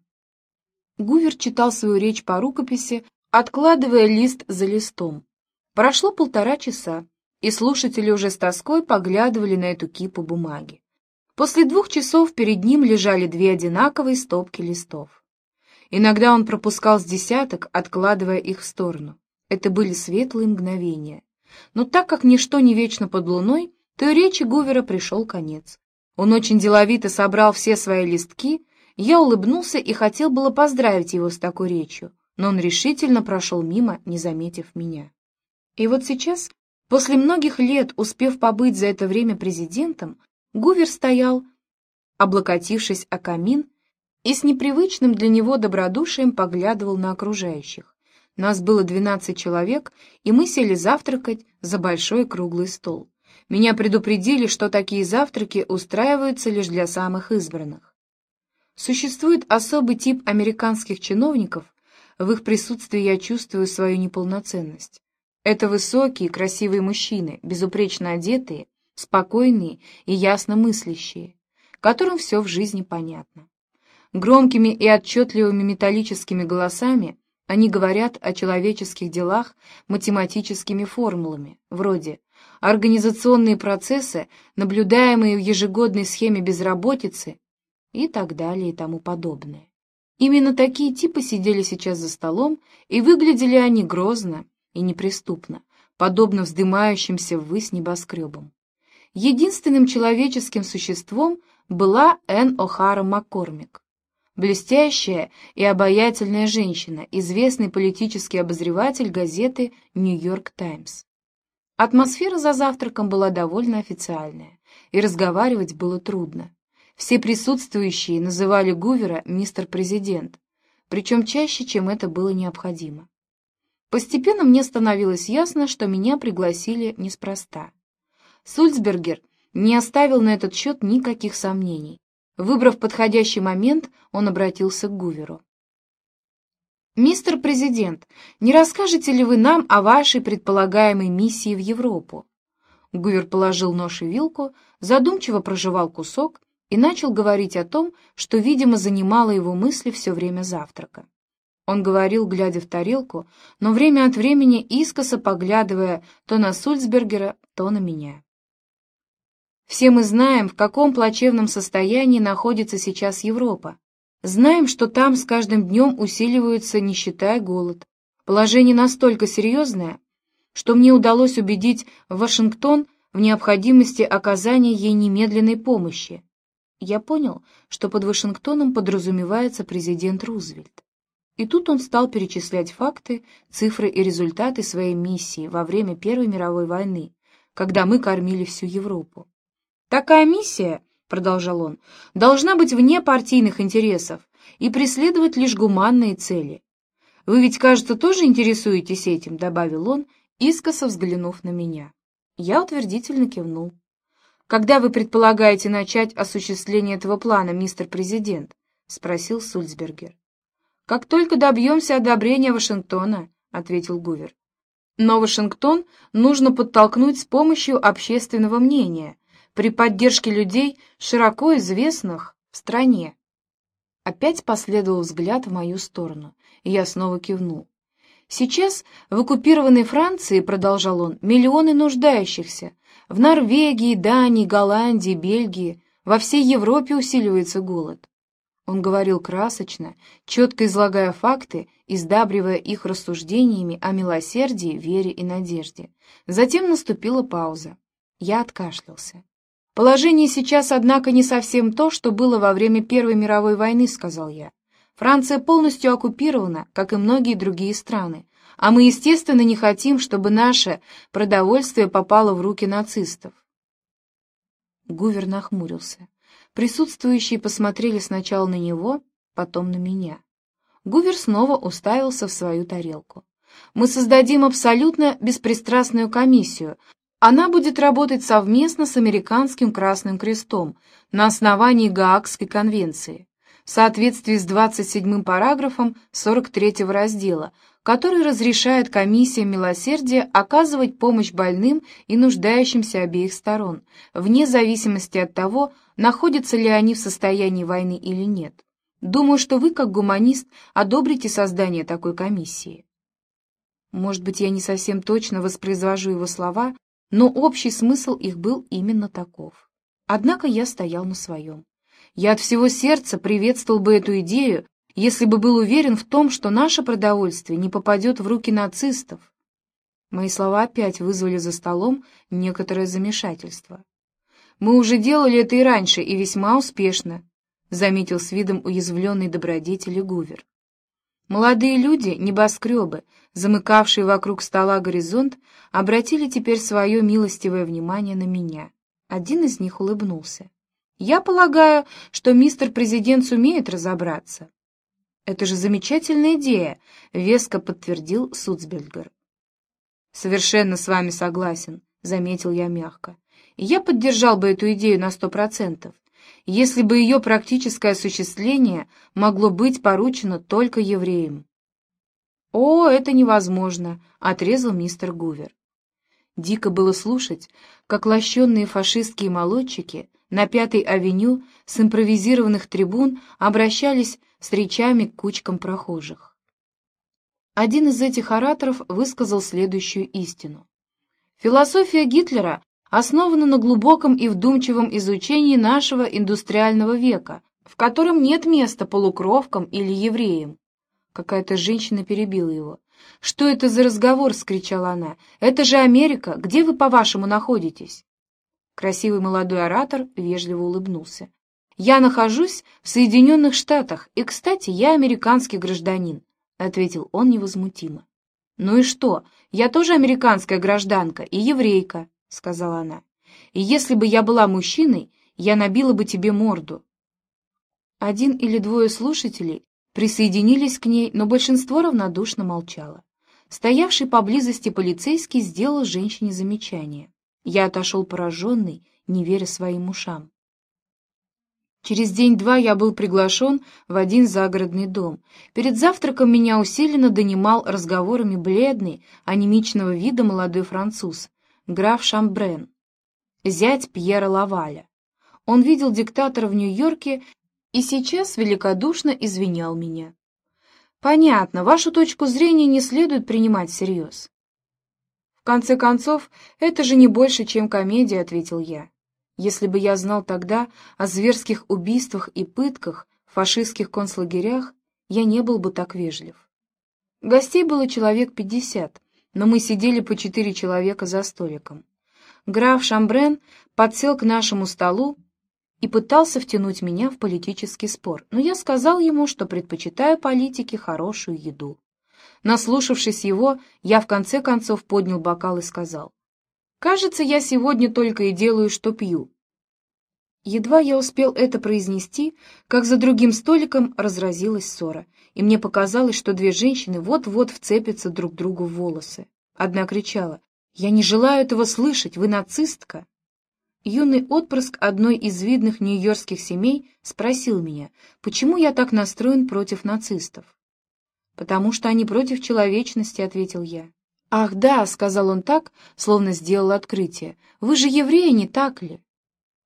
Гувер читал свою речь по рукописи, откладывая лист за листом. Прошло полтора часа, и слушатели уже с тоской поглядывали на эту кипу бумаги. После двух часов перед ним лежали две одинаковые стопки листов. Иногда он пропускал с десяток, откладывая их в сторону. Это были светлые мгновения. Но так как ничто не вечно под луной, то и речи Гувера пришел конец. Он очень деловито собрал все свои листки, я улыбнулся и хотел было поздравить его с такой речью, но он решительно прошел мимо, не заметив меня. И вот сейчас, после многих лет, успев побыть за это время президентом, Гувер стоял, облокотившись о камин, и с непривычным для него добродушием поглядывал на окружающих. Нас было двенадцать человек, и мы сели завтракать за большой круглый стол. Меня предупредили, что такие завтраки устраиваются лишь для самых избранных. Существует особый тип американских чиновников, в их присутствии я чувствую свою неполноценность. Это высокие, красивые мужчины, безупречно одетые, спокойные и ясно мыслящие, которым все в жизни понятно. Громкими и отчетливыми металлическими голосами они говорят о человеческих делах математическими формулами, вроде «организационные процессы, наблюдаемые в ежегодной схеме безработицы» и так далее и тому подобное. Именно такие типы сидели сейчас за столом, и выглядели они грозно и неприступно, подобно вздымающимся ввысь небоскребам. Единственным человеческим существом была Энн О'Хара Маккормик, блестящая и обаятельная женщина, известный политический обозреватель газеты «Нью-Йорк Таймс». Атмосфера за завтраком была довольно официальная, и разговаривать было трудно. Все присутствующие называли Гувера «мистер президент», причем чаще, чем это было необходимо. Постепенно мне становилось ясно, что меня пригласили неспроста. Сульцбергер не оставил на этот счет никаких сомнений. Выбрав подходящий момент, он обратился к Гуверу. «Мистер президент, не расскажете ли вы нам о вашей предполагаемой миссии в Европу?» Гувер положил нож и вилку, задумчиво прожевал кусок и начал говорить о том, что, видимо, занимало его мысли все время завтрака. Он говорил, глядя в тарелку, но время от времени искоса поглядывая то на Сульцбергера, то на меня. Все мы знаем, в каком плачевном состоянии находится сейчас Европа. Знаем, что там с каждым днем усиливаются нищета и голод. Положение настолько серьезное, что мне удалось убедить Вашингтон в необходимости оказания ей немедленной помощи. Я понял, что под Вашингтоном подразумевается президент Рузвельт. И тут он стал перечислять факты, цифры и результаты своей миссии во время Первой мировой войны, когда мы кормили всю Европу. «Такая миссия, — продолжал он, — должна быть вне партийных интересов и преследовать лишь гуманные цели. Вы ведь, кажется, тоже интересуетесь этим, — добавил он, искоса взглянув на меня. Я утвердительно кивнул. «Когда вы предполагаете начать осуществление этого плана, мистер президент?» — спросил Сульцбергер. «Как только добьемся одобрения Вашингтона, — ответил Гувер. Но Вашингтон нужно подтолкнуть с помощью общественного мнения, при поддержке людей, широко известных в стране. Опять последовал взгляд в мою сторону, и я снова кивнул. Сейчас в оккупированной Франции, продолжал он, миллионы нуждающихся. В Норвегии, Дании, Голландии, Бельгии, во всей Европе усиливается голод. Он говорил красочно, четко излагая факты, издабривая их рассуждениями о милосердии, вере и надежде. Затем наступила пауза. Я откашлялся. «Положение сейчас, однако, не совсем то, что было во время Первой мировой войны», — сказал я. «Франция полностью оккупирована, как и многие другие страны, а мы, естественно, не хотим, чтобы наше продовольствие попало в руки нацистов». Гувер нахмурился. Присутствующие посмотрели сначала на него, потом на меня. Гувер снова уставился в свою тарелку. «Мы создадим абсолютно беспристрастную комиссию. Она будет работать совместно с Американским Красным Крестом на основании Гаагской конвенции, в соответствии с двадцать седьмым параграфом сорок третьего раздела, который разрешает комиссиям милосердия оказывать помощь больным и нуждающимся обеих сторон, вне зависимости от того, находятся ли они в состоянии войны или нет. Думаю, что вы, как гуманист, одобрите создание такой комиссии». Может быть, я не совсем точно воспроизвожу его слова, но общий смысл их был именно таков. Однако я стоял на своем. Я от всего сердца приветствовал бы эту идею, если бы был уверен в том, что наше продовольствие не попадет в руки нацистов. Мои слова опять вызвали за столом некоторое замешательство. «Мы уже делали это и раньше, и весьма успешно», — заметил с видом уязвленной добродетели Гувер. Молодые люди, небоскребы, замыкавшие вокруг стола горизонт, обратили теперь свое милостивое внимание на меня. Один из них улыбнулся. «Я полагаю, что мистер президент сумеет разобраться». «Это же замечательная идея», — веско подтвердил Суцбельгер. «Совершенно с вами согласен», — заметил я мягко. «И я поддержал бы эту идею на сто процентов, если бы ее практическое осуществление могло быть поручено только евреям». «О, это невозможно», — отрезал мистер Гувер. Дико было слушать, как лощенные фашистские молодчики на Пятой авеню с импровизированных трибун обращались с речами к кучкам прохожих. Один из этих ораторов высказал следующую истину. «Философия Гитлера основана на глубоком и вдумчивом изучении нашего индустриального века, в котором нет места полукровкам или евреям». Какая-то женщина перебила его. «Что это за разговор?» — вскричала она. «Это же Америка! Где вы, по-вашему, находитесь?» Красивый молодой оратор вежливо улыбнулся. «Я нахожусь в Соединенных Штатах, и, кстати, я американский гражданин», — ответил он невозмутимо. «Ну и что? Я тоже американская гражданка и еврейка», — сказала она. «И если бы я была мужчиной, я набила бы тебе морду». Один или двое слушателей присоединились к ней, но большинство равнодушно молчало. Стоявший поблизости полицейский сделал женщине замечание. Я отошел пораженный, не веря своим ушам. Через день-два я был приглашен в один загородный дом. Перед завтраком меня усиленно донимал разговорами бледный, анемичного вида молодой француз, граф Шамбрен, зять Пьера Лаваля. Он видел диктатора в Нью-Йорке и сейчас великодушно извинял меня. «Понятно, вашу точку зрения не следует принимать всерьез». «В конце концов, это же не больше, чем комедия», — ответил я. «Если бы я знал тогда о зверских убийствах и пытках в фашистских концлагерях, я не был бы так вежлив». Гостей было человек пятьдесят, но мы сидели по четыре человека за столиком. Граф Шамбрен подсел к нашему столу и пытался втянуть меня в политический спор, но я сказал ему, что предпочитаю политике хорошую еду. Наслушавшись его, я в конце концов поднял бокал и сказал: «Кажется, я сегодня только и делаю, что пью». Едва я успел это произнести, как за другим столиком разразилась ссора, и мне показалось, что две женщины вот-вот вцепятся друг другу в волосы. Одна кричала: «Я не желаю этого слышать, вы нацистка!» Юный отпрыск одной из видных нью-йоркских семей спросил меня, почему я так настроен против нацистов. «Потому что они против человечности», — ответил я. «Ах да», — сказал он так, словно сделал открытие, — «вы же евреи, не так ли?»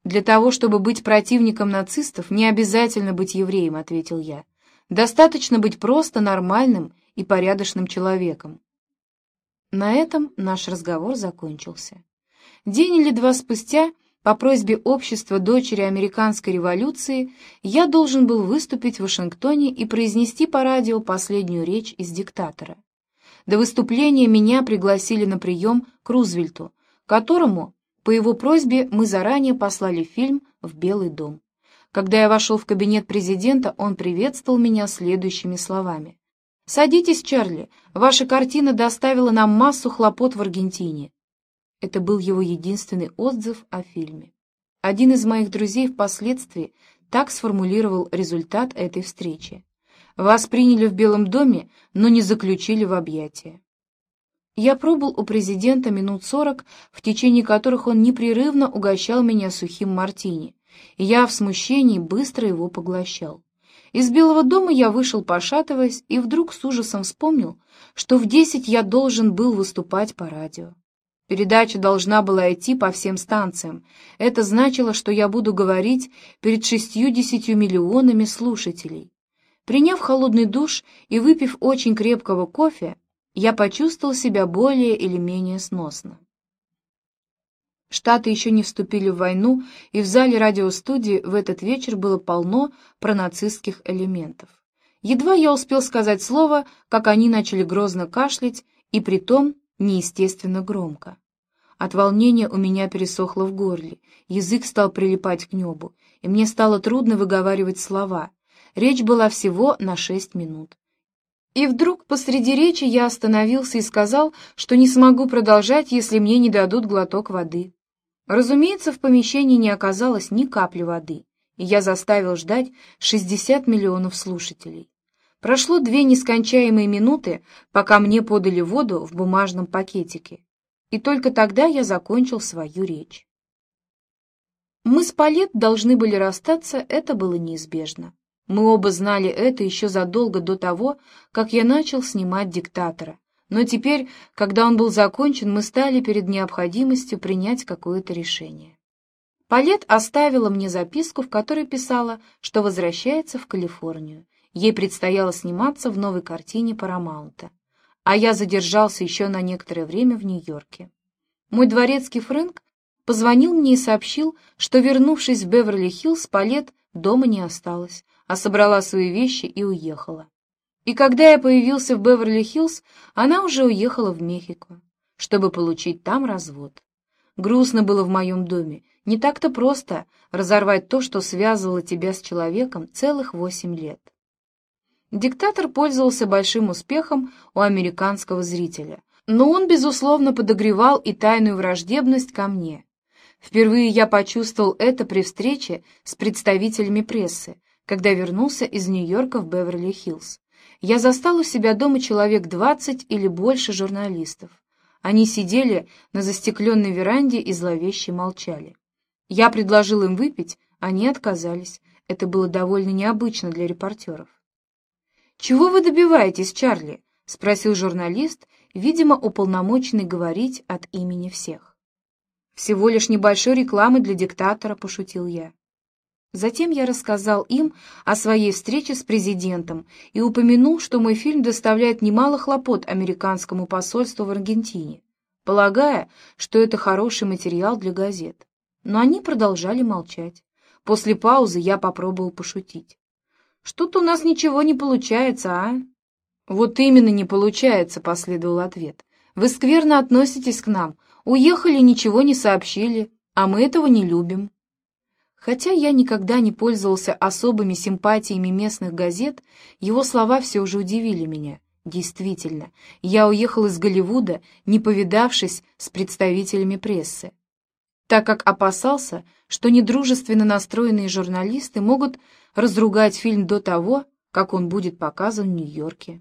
«Для того, чтобы быть противником нацистов, не обязательно быть евреем», — ответил я. «Достаточно быть просто нормальным и порядочным человеком». На этом наш разговор закончился. День или два спустя, по просьбе общества дочери американской революции, я должен был выступить в Вашингтоне и произнести по радио последнюю речь из «Диктатора». До выступления меня пригласили на прием к Рузвельту, которому, по его просьбе, мы заранее послали фильм в Белый дом. Когда я вошел в кабинет президента, он приветствовал меня следующими словами. «Садитесь, Чарли, ваша картина доставила нам массу хлопот в Аргентине». Это был его единственный отзыв о фильме. Один из моих друзей впоследствии так сформулировал результат этой встречи. «Вас приняли в Белом доме, но не заключили в объятия». Я пробыл у президента минут сорок, в течение которых он непрерывно угощал меня сухим мартини, и я в смущении быстро его поглощал. Из Белого дома я вышел, пошатываясь, и вдруг с ужасом вспомнил, что в десять я должен был выступать по радио. Передача должна была идти по всем станциям. Это значило, что я буду говорить перед шестьюдесятью миллионами слушателей. Приняв холодный душ и выпив очень крепкого кофе, я почувствовал себя более или менее сносно. Штаты еще не вступили в войну, и в зале радиостудии в этот вечер было полно пронацистских элементов. Едва я успел сказать слово, как они начали грозно кашлять, и притом неестественно громко. От волнения у меня пересохло в горле, язык стал прилипать к небу, и мне стало трудно выговаривать слова. Речь была всего на шесть минут. И вдруг посреди речи я остановился и сказал, что не смогу продолжать, если мне не дадут глоток воды. Разумеется, в помещении не оказалось ни капли воды, и я заставил ждать шестьдесят миллионов слушателей. Прошло две нескончаемые минуты, пока мне подали воду в бумажном пакетике, и только тогда я закончил свою речь. Мы с Палет должны были расстаться, это было неизбежно. Мы оба знали это еще задолго до того, как я начал снимать «Диктатора», но теперь, когда он был закончен, мы стали перед необходимостью принять какое-то решение. Палет оставила мне записку, в которой писала, что возвращается в Калифорнию. Ей предстояло сниматься в новой картине Парамаунта, а я задержался еще на некоторое время в Нью-Йорке. Мой дворецкий Фрэнк позвонил мне и сообщил, что, вернувшись в Беверли-Хиллз, Палет дома не осталась, а собрала свои вещи и уехала. И когда я появился в Беверли-Хиллз, она уже уехала в Мехико, чтобы получить там развод. Грустно было в моем доме. Не так-то просто разорвать то, что связывало тебя с человеком целых восемь лет. «Диктатор» пользовался большим успехом у американского зрителя, но он, безусловно, подогревал и тайную враждебность ко мне. Впервые я почувствовал это при встрече с представителями прессы, когда вернулся из Нью-Йорка в Беверли-Хиллз. Я застал у себя дома человек двадцать или больше журналистов. Они сидели на застекленной веранде и зловеще молчали. Я предложил им выпить, они отказались. Это было довольно необычно для репортеров. «Чего вы добиваетесь, Чарли?» — спросил журналист, видимо, уполномоченный говорить от имени всех. «Всего лишь небольшой рекламы для «Диктатора», — пошутил я. Затем я рассказал им о своей встрече с президентом и упомянул, что мой фильм доставляет немало хлопот американскому посольству в Аргентине, полагая, что это хороший материал для газет. Но они продолжали молчать. После паузы я попробовал пошутить. «Что-то у нас ничего не получается, а?» «Вот именно не получается», — последовал ответ. «Вы скверно относитесь к нам, уехали, ничего не сообщили, а мы этого не любим». Хотя я никогда не пользовался особыми симпатиями местных газет, его слова все же удивили меня. Действительно, я уехал из Голливуда, не повидавшись с представителями прессы, так как опасался, что недружественно настроенные журналисты могут разругать фильм до того, как он будет показан в Нью-Йорке.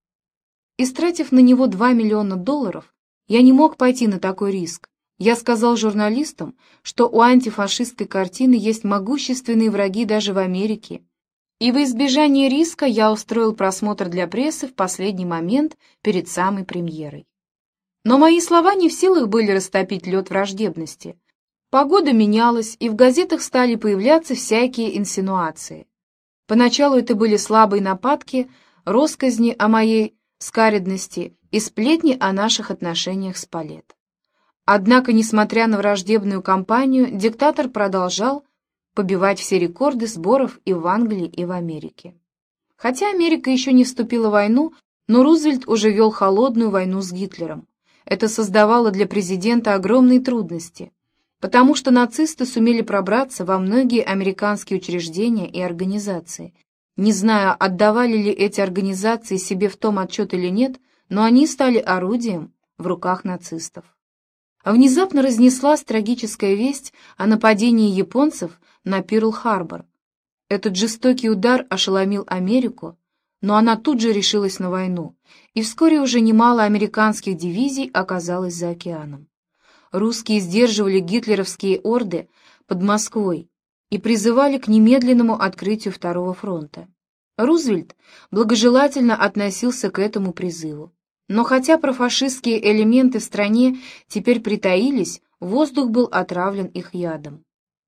Истратив на него два миллиона долларов, я не мог пойти на такой риск. Я сказал журналистам, что у антифашистской картины есть могущественные враги даже в Америке, и во избежание риска я устроил просмотр для прессы в последний момент перед самой премьерой. Но мои слова не в силах были растопить лед враждебности. Погода менялась, и в газетах стали появляться всякие инсинуации. Поначалу это были слабые нападки, россказни о моей скаредности и сплетни о наших отношениях с Палет. Однако, несмотря на враждебную кампанию, диктатор продолжал побивать все рекорды сборов и в Англии, и в Америке. Хотя Америка еще не вступила в войну, но Рузвельт уже вел холодную войну с Гитлером. Это создавало для президента огромные трудности, потому что нацисты сумели пробраться во многие американские учреждения и организации. Не знаю, отдавали ли эти организации себе в том отчет или нет, но они стали орудием в руках нацистов. Внезапно разнеслась трагическая весть о нападении японцев на Перл-Харбор. Этот жестокий удар ошеломил Америку, но она тут же решилась на войну, и вскоре уже немало американских дивизий оказалось за океаном. Русские сдерживали гитлеровские орды под Москвой и призывали к немедленному открытию Второго фронта. Рузвельт благожелательно относился к этому призыву. Но хотя профашистские элементы в стране теперь притаились, воздух был отравлен их ядом.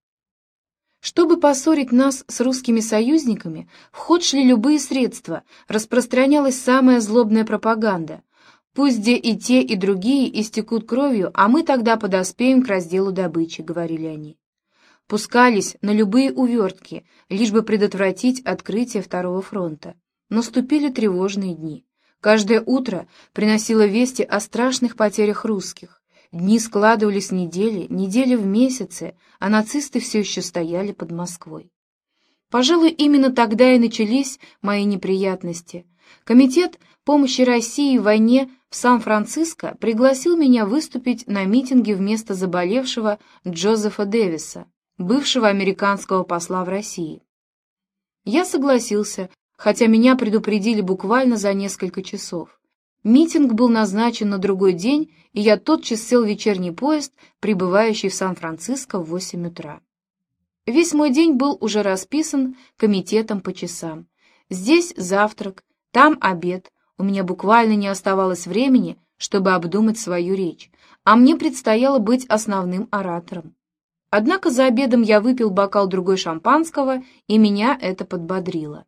Чтобы поссорить нас с русскими союзниками, в ход шли любые средства, распространялась самая злобная пропаганда. «Пусть где и те, и другие истекут кровью, а мы тогда подоспеем к разделу добычи», — говорили они. Пускались на любые увертки, лишь бы предотвратить открытие Второго фронта. Наступили тревожные дни. Каждое утро приносило вести о страшных потерях русских. Дни складывались в недели, недели в месяцы, а нацисты все еще стояли под Москвой. Пожалуй, именно тогда и начались мои неприятности. Комитет помощи России в войне в Сан-Франциско пригласил меня выступить на митинге вместо заболевшего Джозефа Дэвиса, бывшего американского посла в России. Я согласился, хотя меня предупредили буквально за несколько часов. Митинг был назначен на другой день, и я тотчас сел в вечерний поезд, прибывающий в Сан-Франциско в восемь утра. Весь мой день был уже расписан комитетом по часам. Здесь завтрак, там обед. У меня буквально не оставалось времени, чтобы обдумать свою речь, а мне предстояло быть основным оратором. Однако за обедом я выпил бокал другой шампанского, и меня это подбодрило.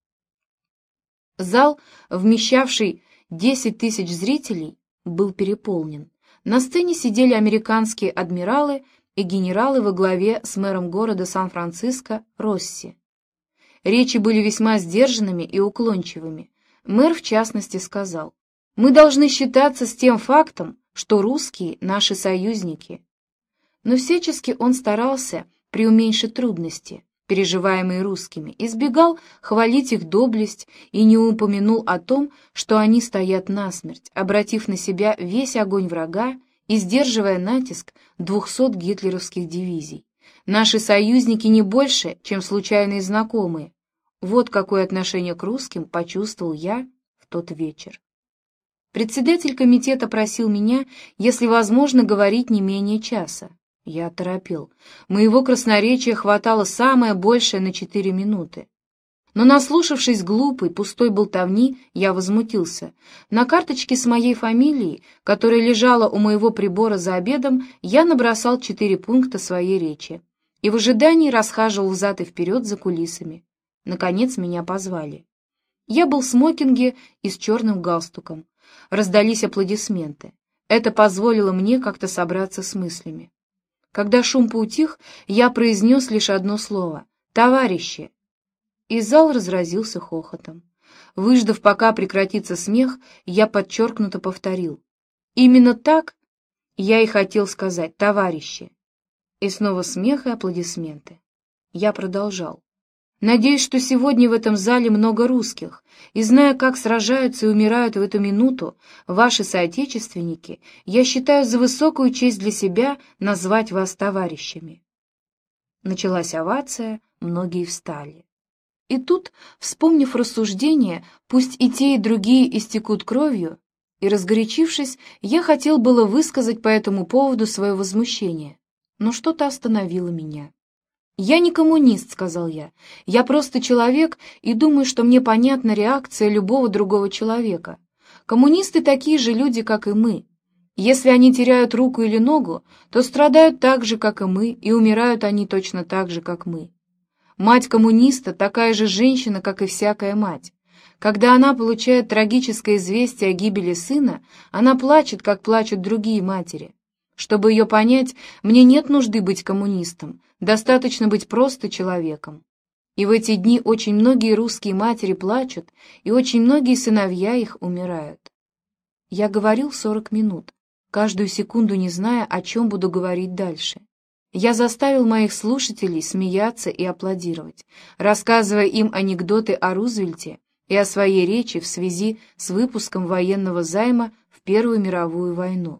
Зал, вмещавший десять тысяч зрителей, был переполнен. На сцене сидели американские адмиралы и генералы во главе с мэром города Сан-Франциско Росси. Речи были весьма сдержанными и уклончивыми. Мэр, в частности, сказал: «Мы должны считаться с тем фактом, что русские — наши союзники». Но всячески он старался преуменьшить трудности, переживаемые русскими, избегал хвалить их доблесть и не упомянул о том, что они стоят насмерть, обратив на себя весь огонь врага и сдерживая натиск двухсот гитлеровских дивизий. Наши союзники не больше, чем случайные знакомые. Вот какое отношение к русским почувствовал я в тот вечер. Председатель комитета просил меня, если возможно, говорить не менее часа. Я оторопел. Моего красноречия хватало самое большее на четыре минуты. Но, наслушавшись глупой, пустой болтовни, я возмутился. На карточке с моей фамилией, которая лежала у моего прибора за обедом, я набросал четыре пункта своей речи и в ожидании расхаживал взад и вперед за кулисами. Наконец меня позвали. Я был в смокинге и с черным галстуком. Раздались аплодисменты. Это позволило мне как-то собраться с мыслями. Когда шум поутих, я произнес лишь одно слово — «Товарищи!» И зал разразился хохотом. Выждав, пока прекратится смех, я подчеркнуто повторил: «Именно так я и хотел сказать, товарищи!» И снова смех и аплодисменты. Я продолжал: «Надеюсь, что сегодня в этом зале много русских, и зная, как сражаются и умирают в эту минуту ваши соотечественники, я считаю за высокую честь для себя назвать вас товарищами». Началась овация, многие встали. И тут, вспомнив рассуждение, пусть и те, и другие истекут кровью, и разгорячившись, я хотел было высказать по этому поводу свое возмущение, но что-то остановило меня. «Я не коммунист», — сказал я. «Я просто человек и думаю, что мне понятна реакция любого другого человека. Коммунисты такие же люди, как и мы. Если они теряют руку или ногу, то страдают так же, как и мы, и умирают они точно так же, как мы. Мать коммуниста такая же женщина, как и всякая мать. Когда она получает трагическое известие о гибели сына, она плачет, как плачут другие матери. Чтобы ее понять, мне нет нужды быть коммунистом, достаточно быть просто человеком. И в эти дни очень многие русские матери плачут, и очень многие сыновья их умирают. Я говорил сорок минут, каждую секунду не зная, о чем буду говорить дальше. Я заставил моих слушателей смеяться и аплодировать, рассказывая им анекдоты о Рузвельте и о своей речи в связи с выпуском военного займа в Первую мировую войну.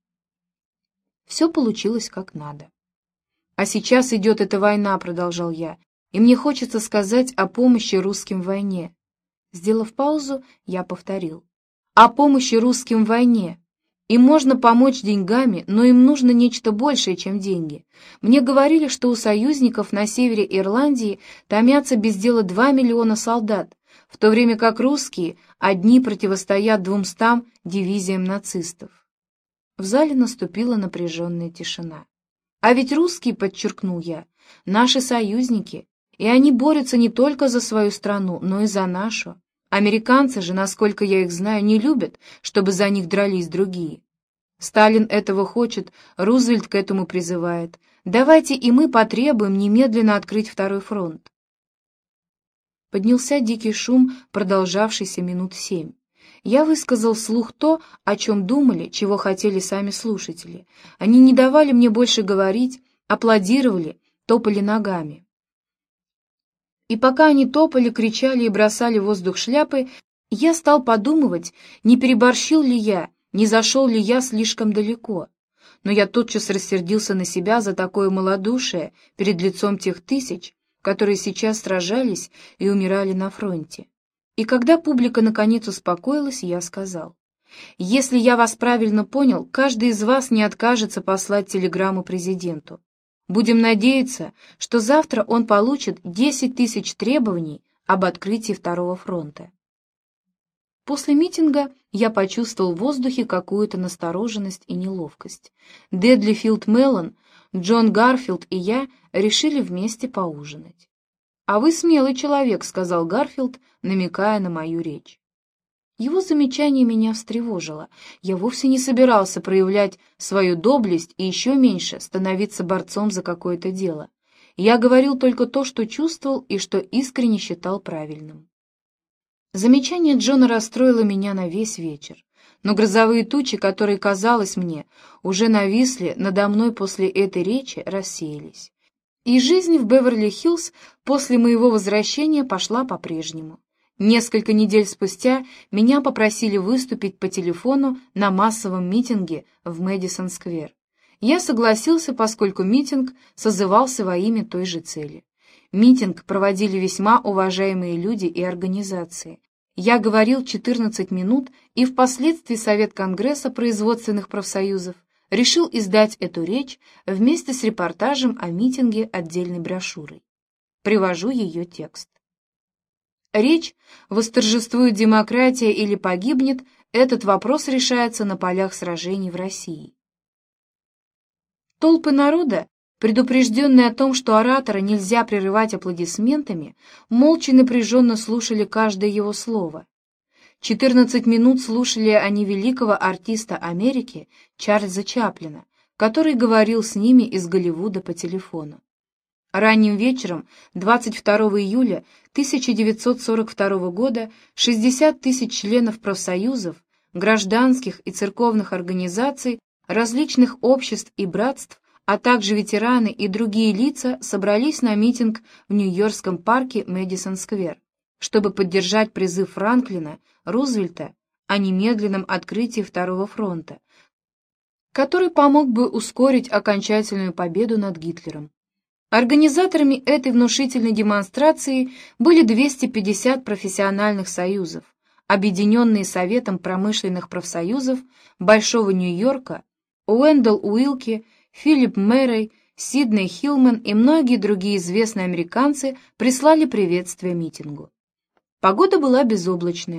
Все получилось как надо. «А сейчас идет эта война», — продолжал я, — «и мне хочется сказать о помощи русским в войне». Сделав паузу, я повторил. «О помощи русским в войне. Им можно помочь деньгами, но им нужно нечто большее, чем деньги. Мне говорили, что у союзников на севере Ирландии томятся без дела два миллиона солдат, в то время как русские одни противостоят двумстам дивизиям нацистов». В зале наступила напряженная тишина. «А ведь русские, — подчеркнул я, — наши союзники, и они борются не только за свою страну, но и за нашу. Американцы же, насколько я их знаю, не любят, чтобы за них дрались другие. Сталин этого хочет, Рузвельт к этому призывает. Давайте и мы потребуем немедленно открыть второй фронт». Поднялся дикий шум, продолжавшийся минут семь. Я высказал вслух то, о чем думали, чего хотели сами слушатели. Они не давали мне больше говорить, аплодировали, топали ногами. И пока они топали, кричали и бросали в воздух шляпы, я стал подумывать, не переборщил ли я, не зашел ли я слишком далеко. Но я тотчас рассердился на себя за такое малодушие перед лицом тех тысяч, которые сейчас сражались и умирали на фронте. И когда публика наконец успокоилась, я сказал: «Если я вас правильно понял, каждый из вас не откажется послать телеграмму президенту. Будем надеяться, что завтра он получит десять тысяч требований об открытии второго фронта». После митинга я почувствовал в воздухе какую-то настороженность и неловкость. Дедли Филд Меллон, Джон Гарфилд и я решили вместе поужинать. «А вы смелый человек», — сказал Гарфилд, намекая на мою речь. Его замечание меня встревожило. Я вовсе не собирался проявлять свою доблесть и еще меньше становиться борцом за какое-то дело. Я говорил только то, что чувствовал и что искренне считал правильным. Замечание Джона расстроило меня на весь вечер, но грозовые тучи, которые, казалось мне, уже нависли надо мной после этой речи, рассеялись. И жизнь в Беверли-Хиллз после моего возвращения пошла по-прежнему. Несколько недель спустя меня попросили выступить по телефону на массовом митинге в Мэдисон-сквер. Я согласился, поскольку митинг созывался во имя той же цели. Митинг проводили весьма уважаемые люди и организации. Я говорил четырнадцать минут, и впоследствии Совет Конгресса производственных профсоюзов решил издать эту речь вместе с репортажем о митинге отдельной брошюрой. Привожу ее текст. Речь «Восторжествует демократия или погибнет» — этот вопрос решается на полях сражений в России. Толпы народа, предупрежденные о том, что оратора нельзя прерывать аплодисментами, молча и напряженно слушали каждое его слово. четырнадцать минут слушали они великого артиста Америки Чарльза Чаплина, который говорил с ними из Голливуда по телефону. Ранним вечером двадцать второго июля тысяча девятьсот сорок второго года шестьдесят тысяч членов профсоюзов, гражданских и церковных организаций, различных обществ и братств, а также ветераны и другие лица собрались на митинг в Нью-Йоркском парке Мэдисон-сквер, чтобы поддержать призыв Франклина Рузвельта о немедленном открытии Второго фронта, который помог бы ускорить окончательную победу над Гитлером. Организаторами этой внушительной демонстрации были двести пятьдесят профессиональных союзов, объединенные Советом промышленных профсоюзов Большого Нью-Йорка, Уэндell Уилки, Филипп Мэррей, Сидней Хиллман и многие другие известные американцы прислали приветствие митингу. Погода была безоблачная,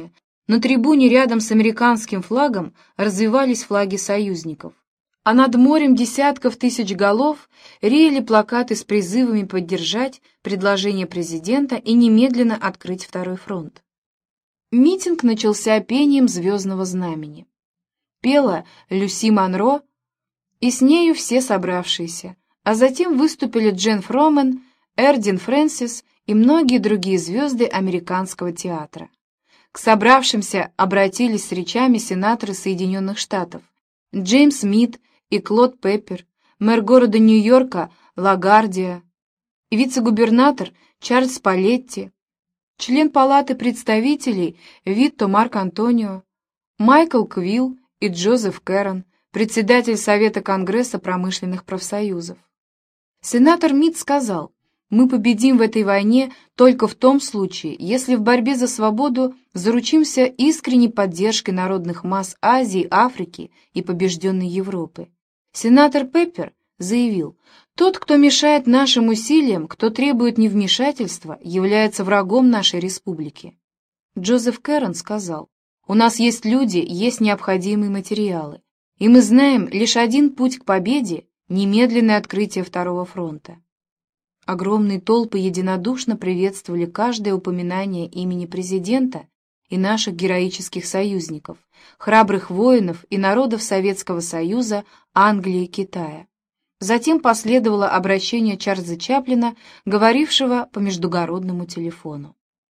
На трибуне рядом с американским флагом развивались флаги союзников, а над морем десятков тысяч голов реяли плакаты с призывами поддержать предложение президента и немедленно открыть второй фронт. Митинг начался пением «Звездного знамени». Пела Люси Монро, и с нею все собравшиеся, а затем выступили Джен Фромен, Эрдин Фрэнсис и многие другие звезды американского театра. К собравшимся обратились с речами сенаторы Соединенных Штатов Джеймс Мид и Клод Пеппер, мэр города Нью-Йорка Лагардия, вице-губернатор Чарльз Палетти, член Палаты представителей Витто Марк Антонио, Майкл Квилл и Джозеф Кэррон, председатель Совета Конгресса промышленных профсоюзов. Сенатор Мид сказал: «Мы победим в этой войне только в том случае, если в борьбе за свободу заручимся искренней поддержкой народных масс Азии, Африки и побежденной Европы». Сенатор Пеппер заявил: «Тот, кто мешает нашим усилиям, кто требует невмешательства, является врагом нашей республики». Джозеф Кэррон сказал: «У нас есть люди, есть необходимые материалы, и мы знаем лишь один путь к победе — немедленное открытие второго фронта». Огромные толпы единодушно приветствовали каждое упоминание имени президента и наших героических союзников, храбрых воинов и народов Советского Союза, Англии и Китая. Затем последовало обращение Чарльза Чаплина, говорившего по междугородному телефону.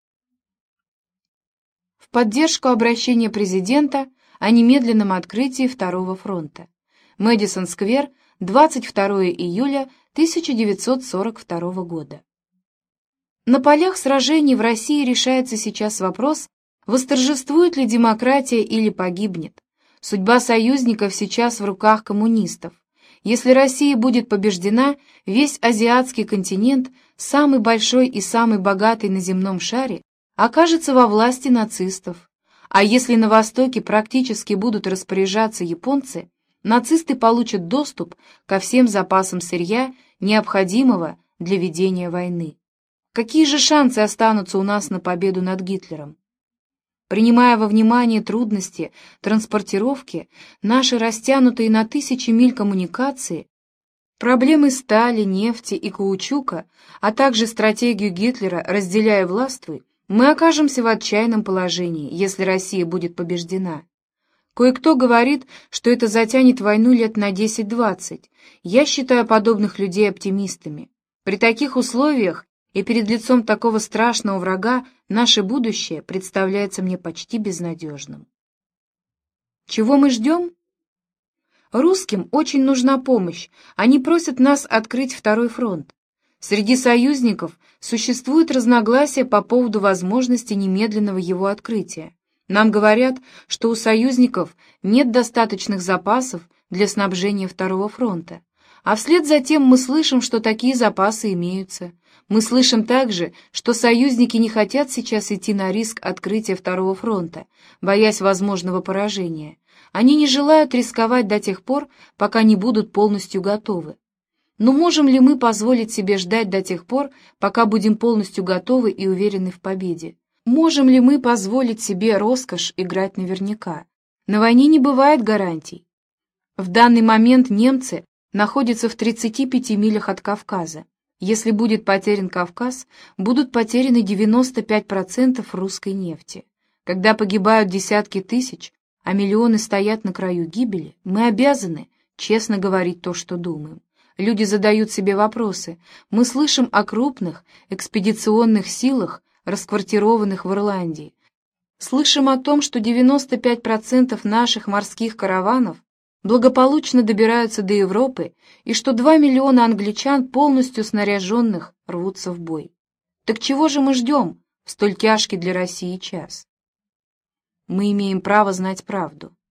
В поддержку обращения президента о немедленном открытии второго фронта. Мэдисон-сквер, двадцать второе июля тысяча девятьсот сорок второго года. На полях сражений в России решается сейчас вопрос, восторжествует ли демократия или погибнет. Судьба союзников сейчас в руках коммунистов. Если Россия будет побеждена, весь азиатский континент, самый большой и самый богатый на земном шаре, окажется во власти нацистов. А если на Востоке практически будут распоряжаться японцы, нацисты получат доступ ко всем запасам сырья, необходимого для ведения войны. Какие же шансы останутся у нас на победу над Гитлером? Принимая во внимание трудности транспортировки, наши растянутые на тысячи миль коммуникации, проблемы стали, нефти и каучука, а также стратегию Гитлера «разделяй и властвуй», мы окажемся в отчаянном положении, если Россия будет побеждена. Кое-кто говорит, что это затянет войну лет на десять-двадцать. Я считаю подобных людей оптимистами. При таких условиях и перед лицом такого страшного врага наше будущее представляется мне почти безнадежным. Чего мы ждем? Русским очень нужна помощь. Они просят нас открыть второй фронт. Среди союзников существует разногласия по поводу возможности немедленного его открытия. Нам говорят, что у союзников нет достаточных запасов для снабжения второго фронта. А вслед за тем мы слышим, что такие запасы имеются. Мы слышим также, что союзники не хотят сейчас идти на риск открытия второго фронта, боясь возможного поражения. Они не желают рисковать до тех пор, пока не будут полностью готовы. Но можем ли мы позволить себе ждать до тех пор, пока будем полностью готовы и уверены в победе? Можем ли мы позволить себе роскошь играть наверняка? На войне не бывает гарантий. В данный момент немцы находятся в тридцати пяти милях от Кавказа. Если будет потерян Кавказ, будут потеряны девяносто пять процентов русской нефти. Когда погибают десятки тысяч, а миллионы стоят на краю гибели, мы обязаны честно говорить то, что думаем. Люди задают себе вопросы. Мы слышим о крупных экспедиционных силах, расквартированных в Ирландии. Слышим о том, что девяносто пять процентов наших морских караванов благополучно добираются до Европы и что два миллиона англичан, полностью снаряженных, рвутся в бой. Так чего же мы ждем в столь тяжкий для России час? Мы имеем право знать правду.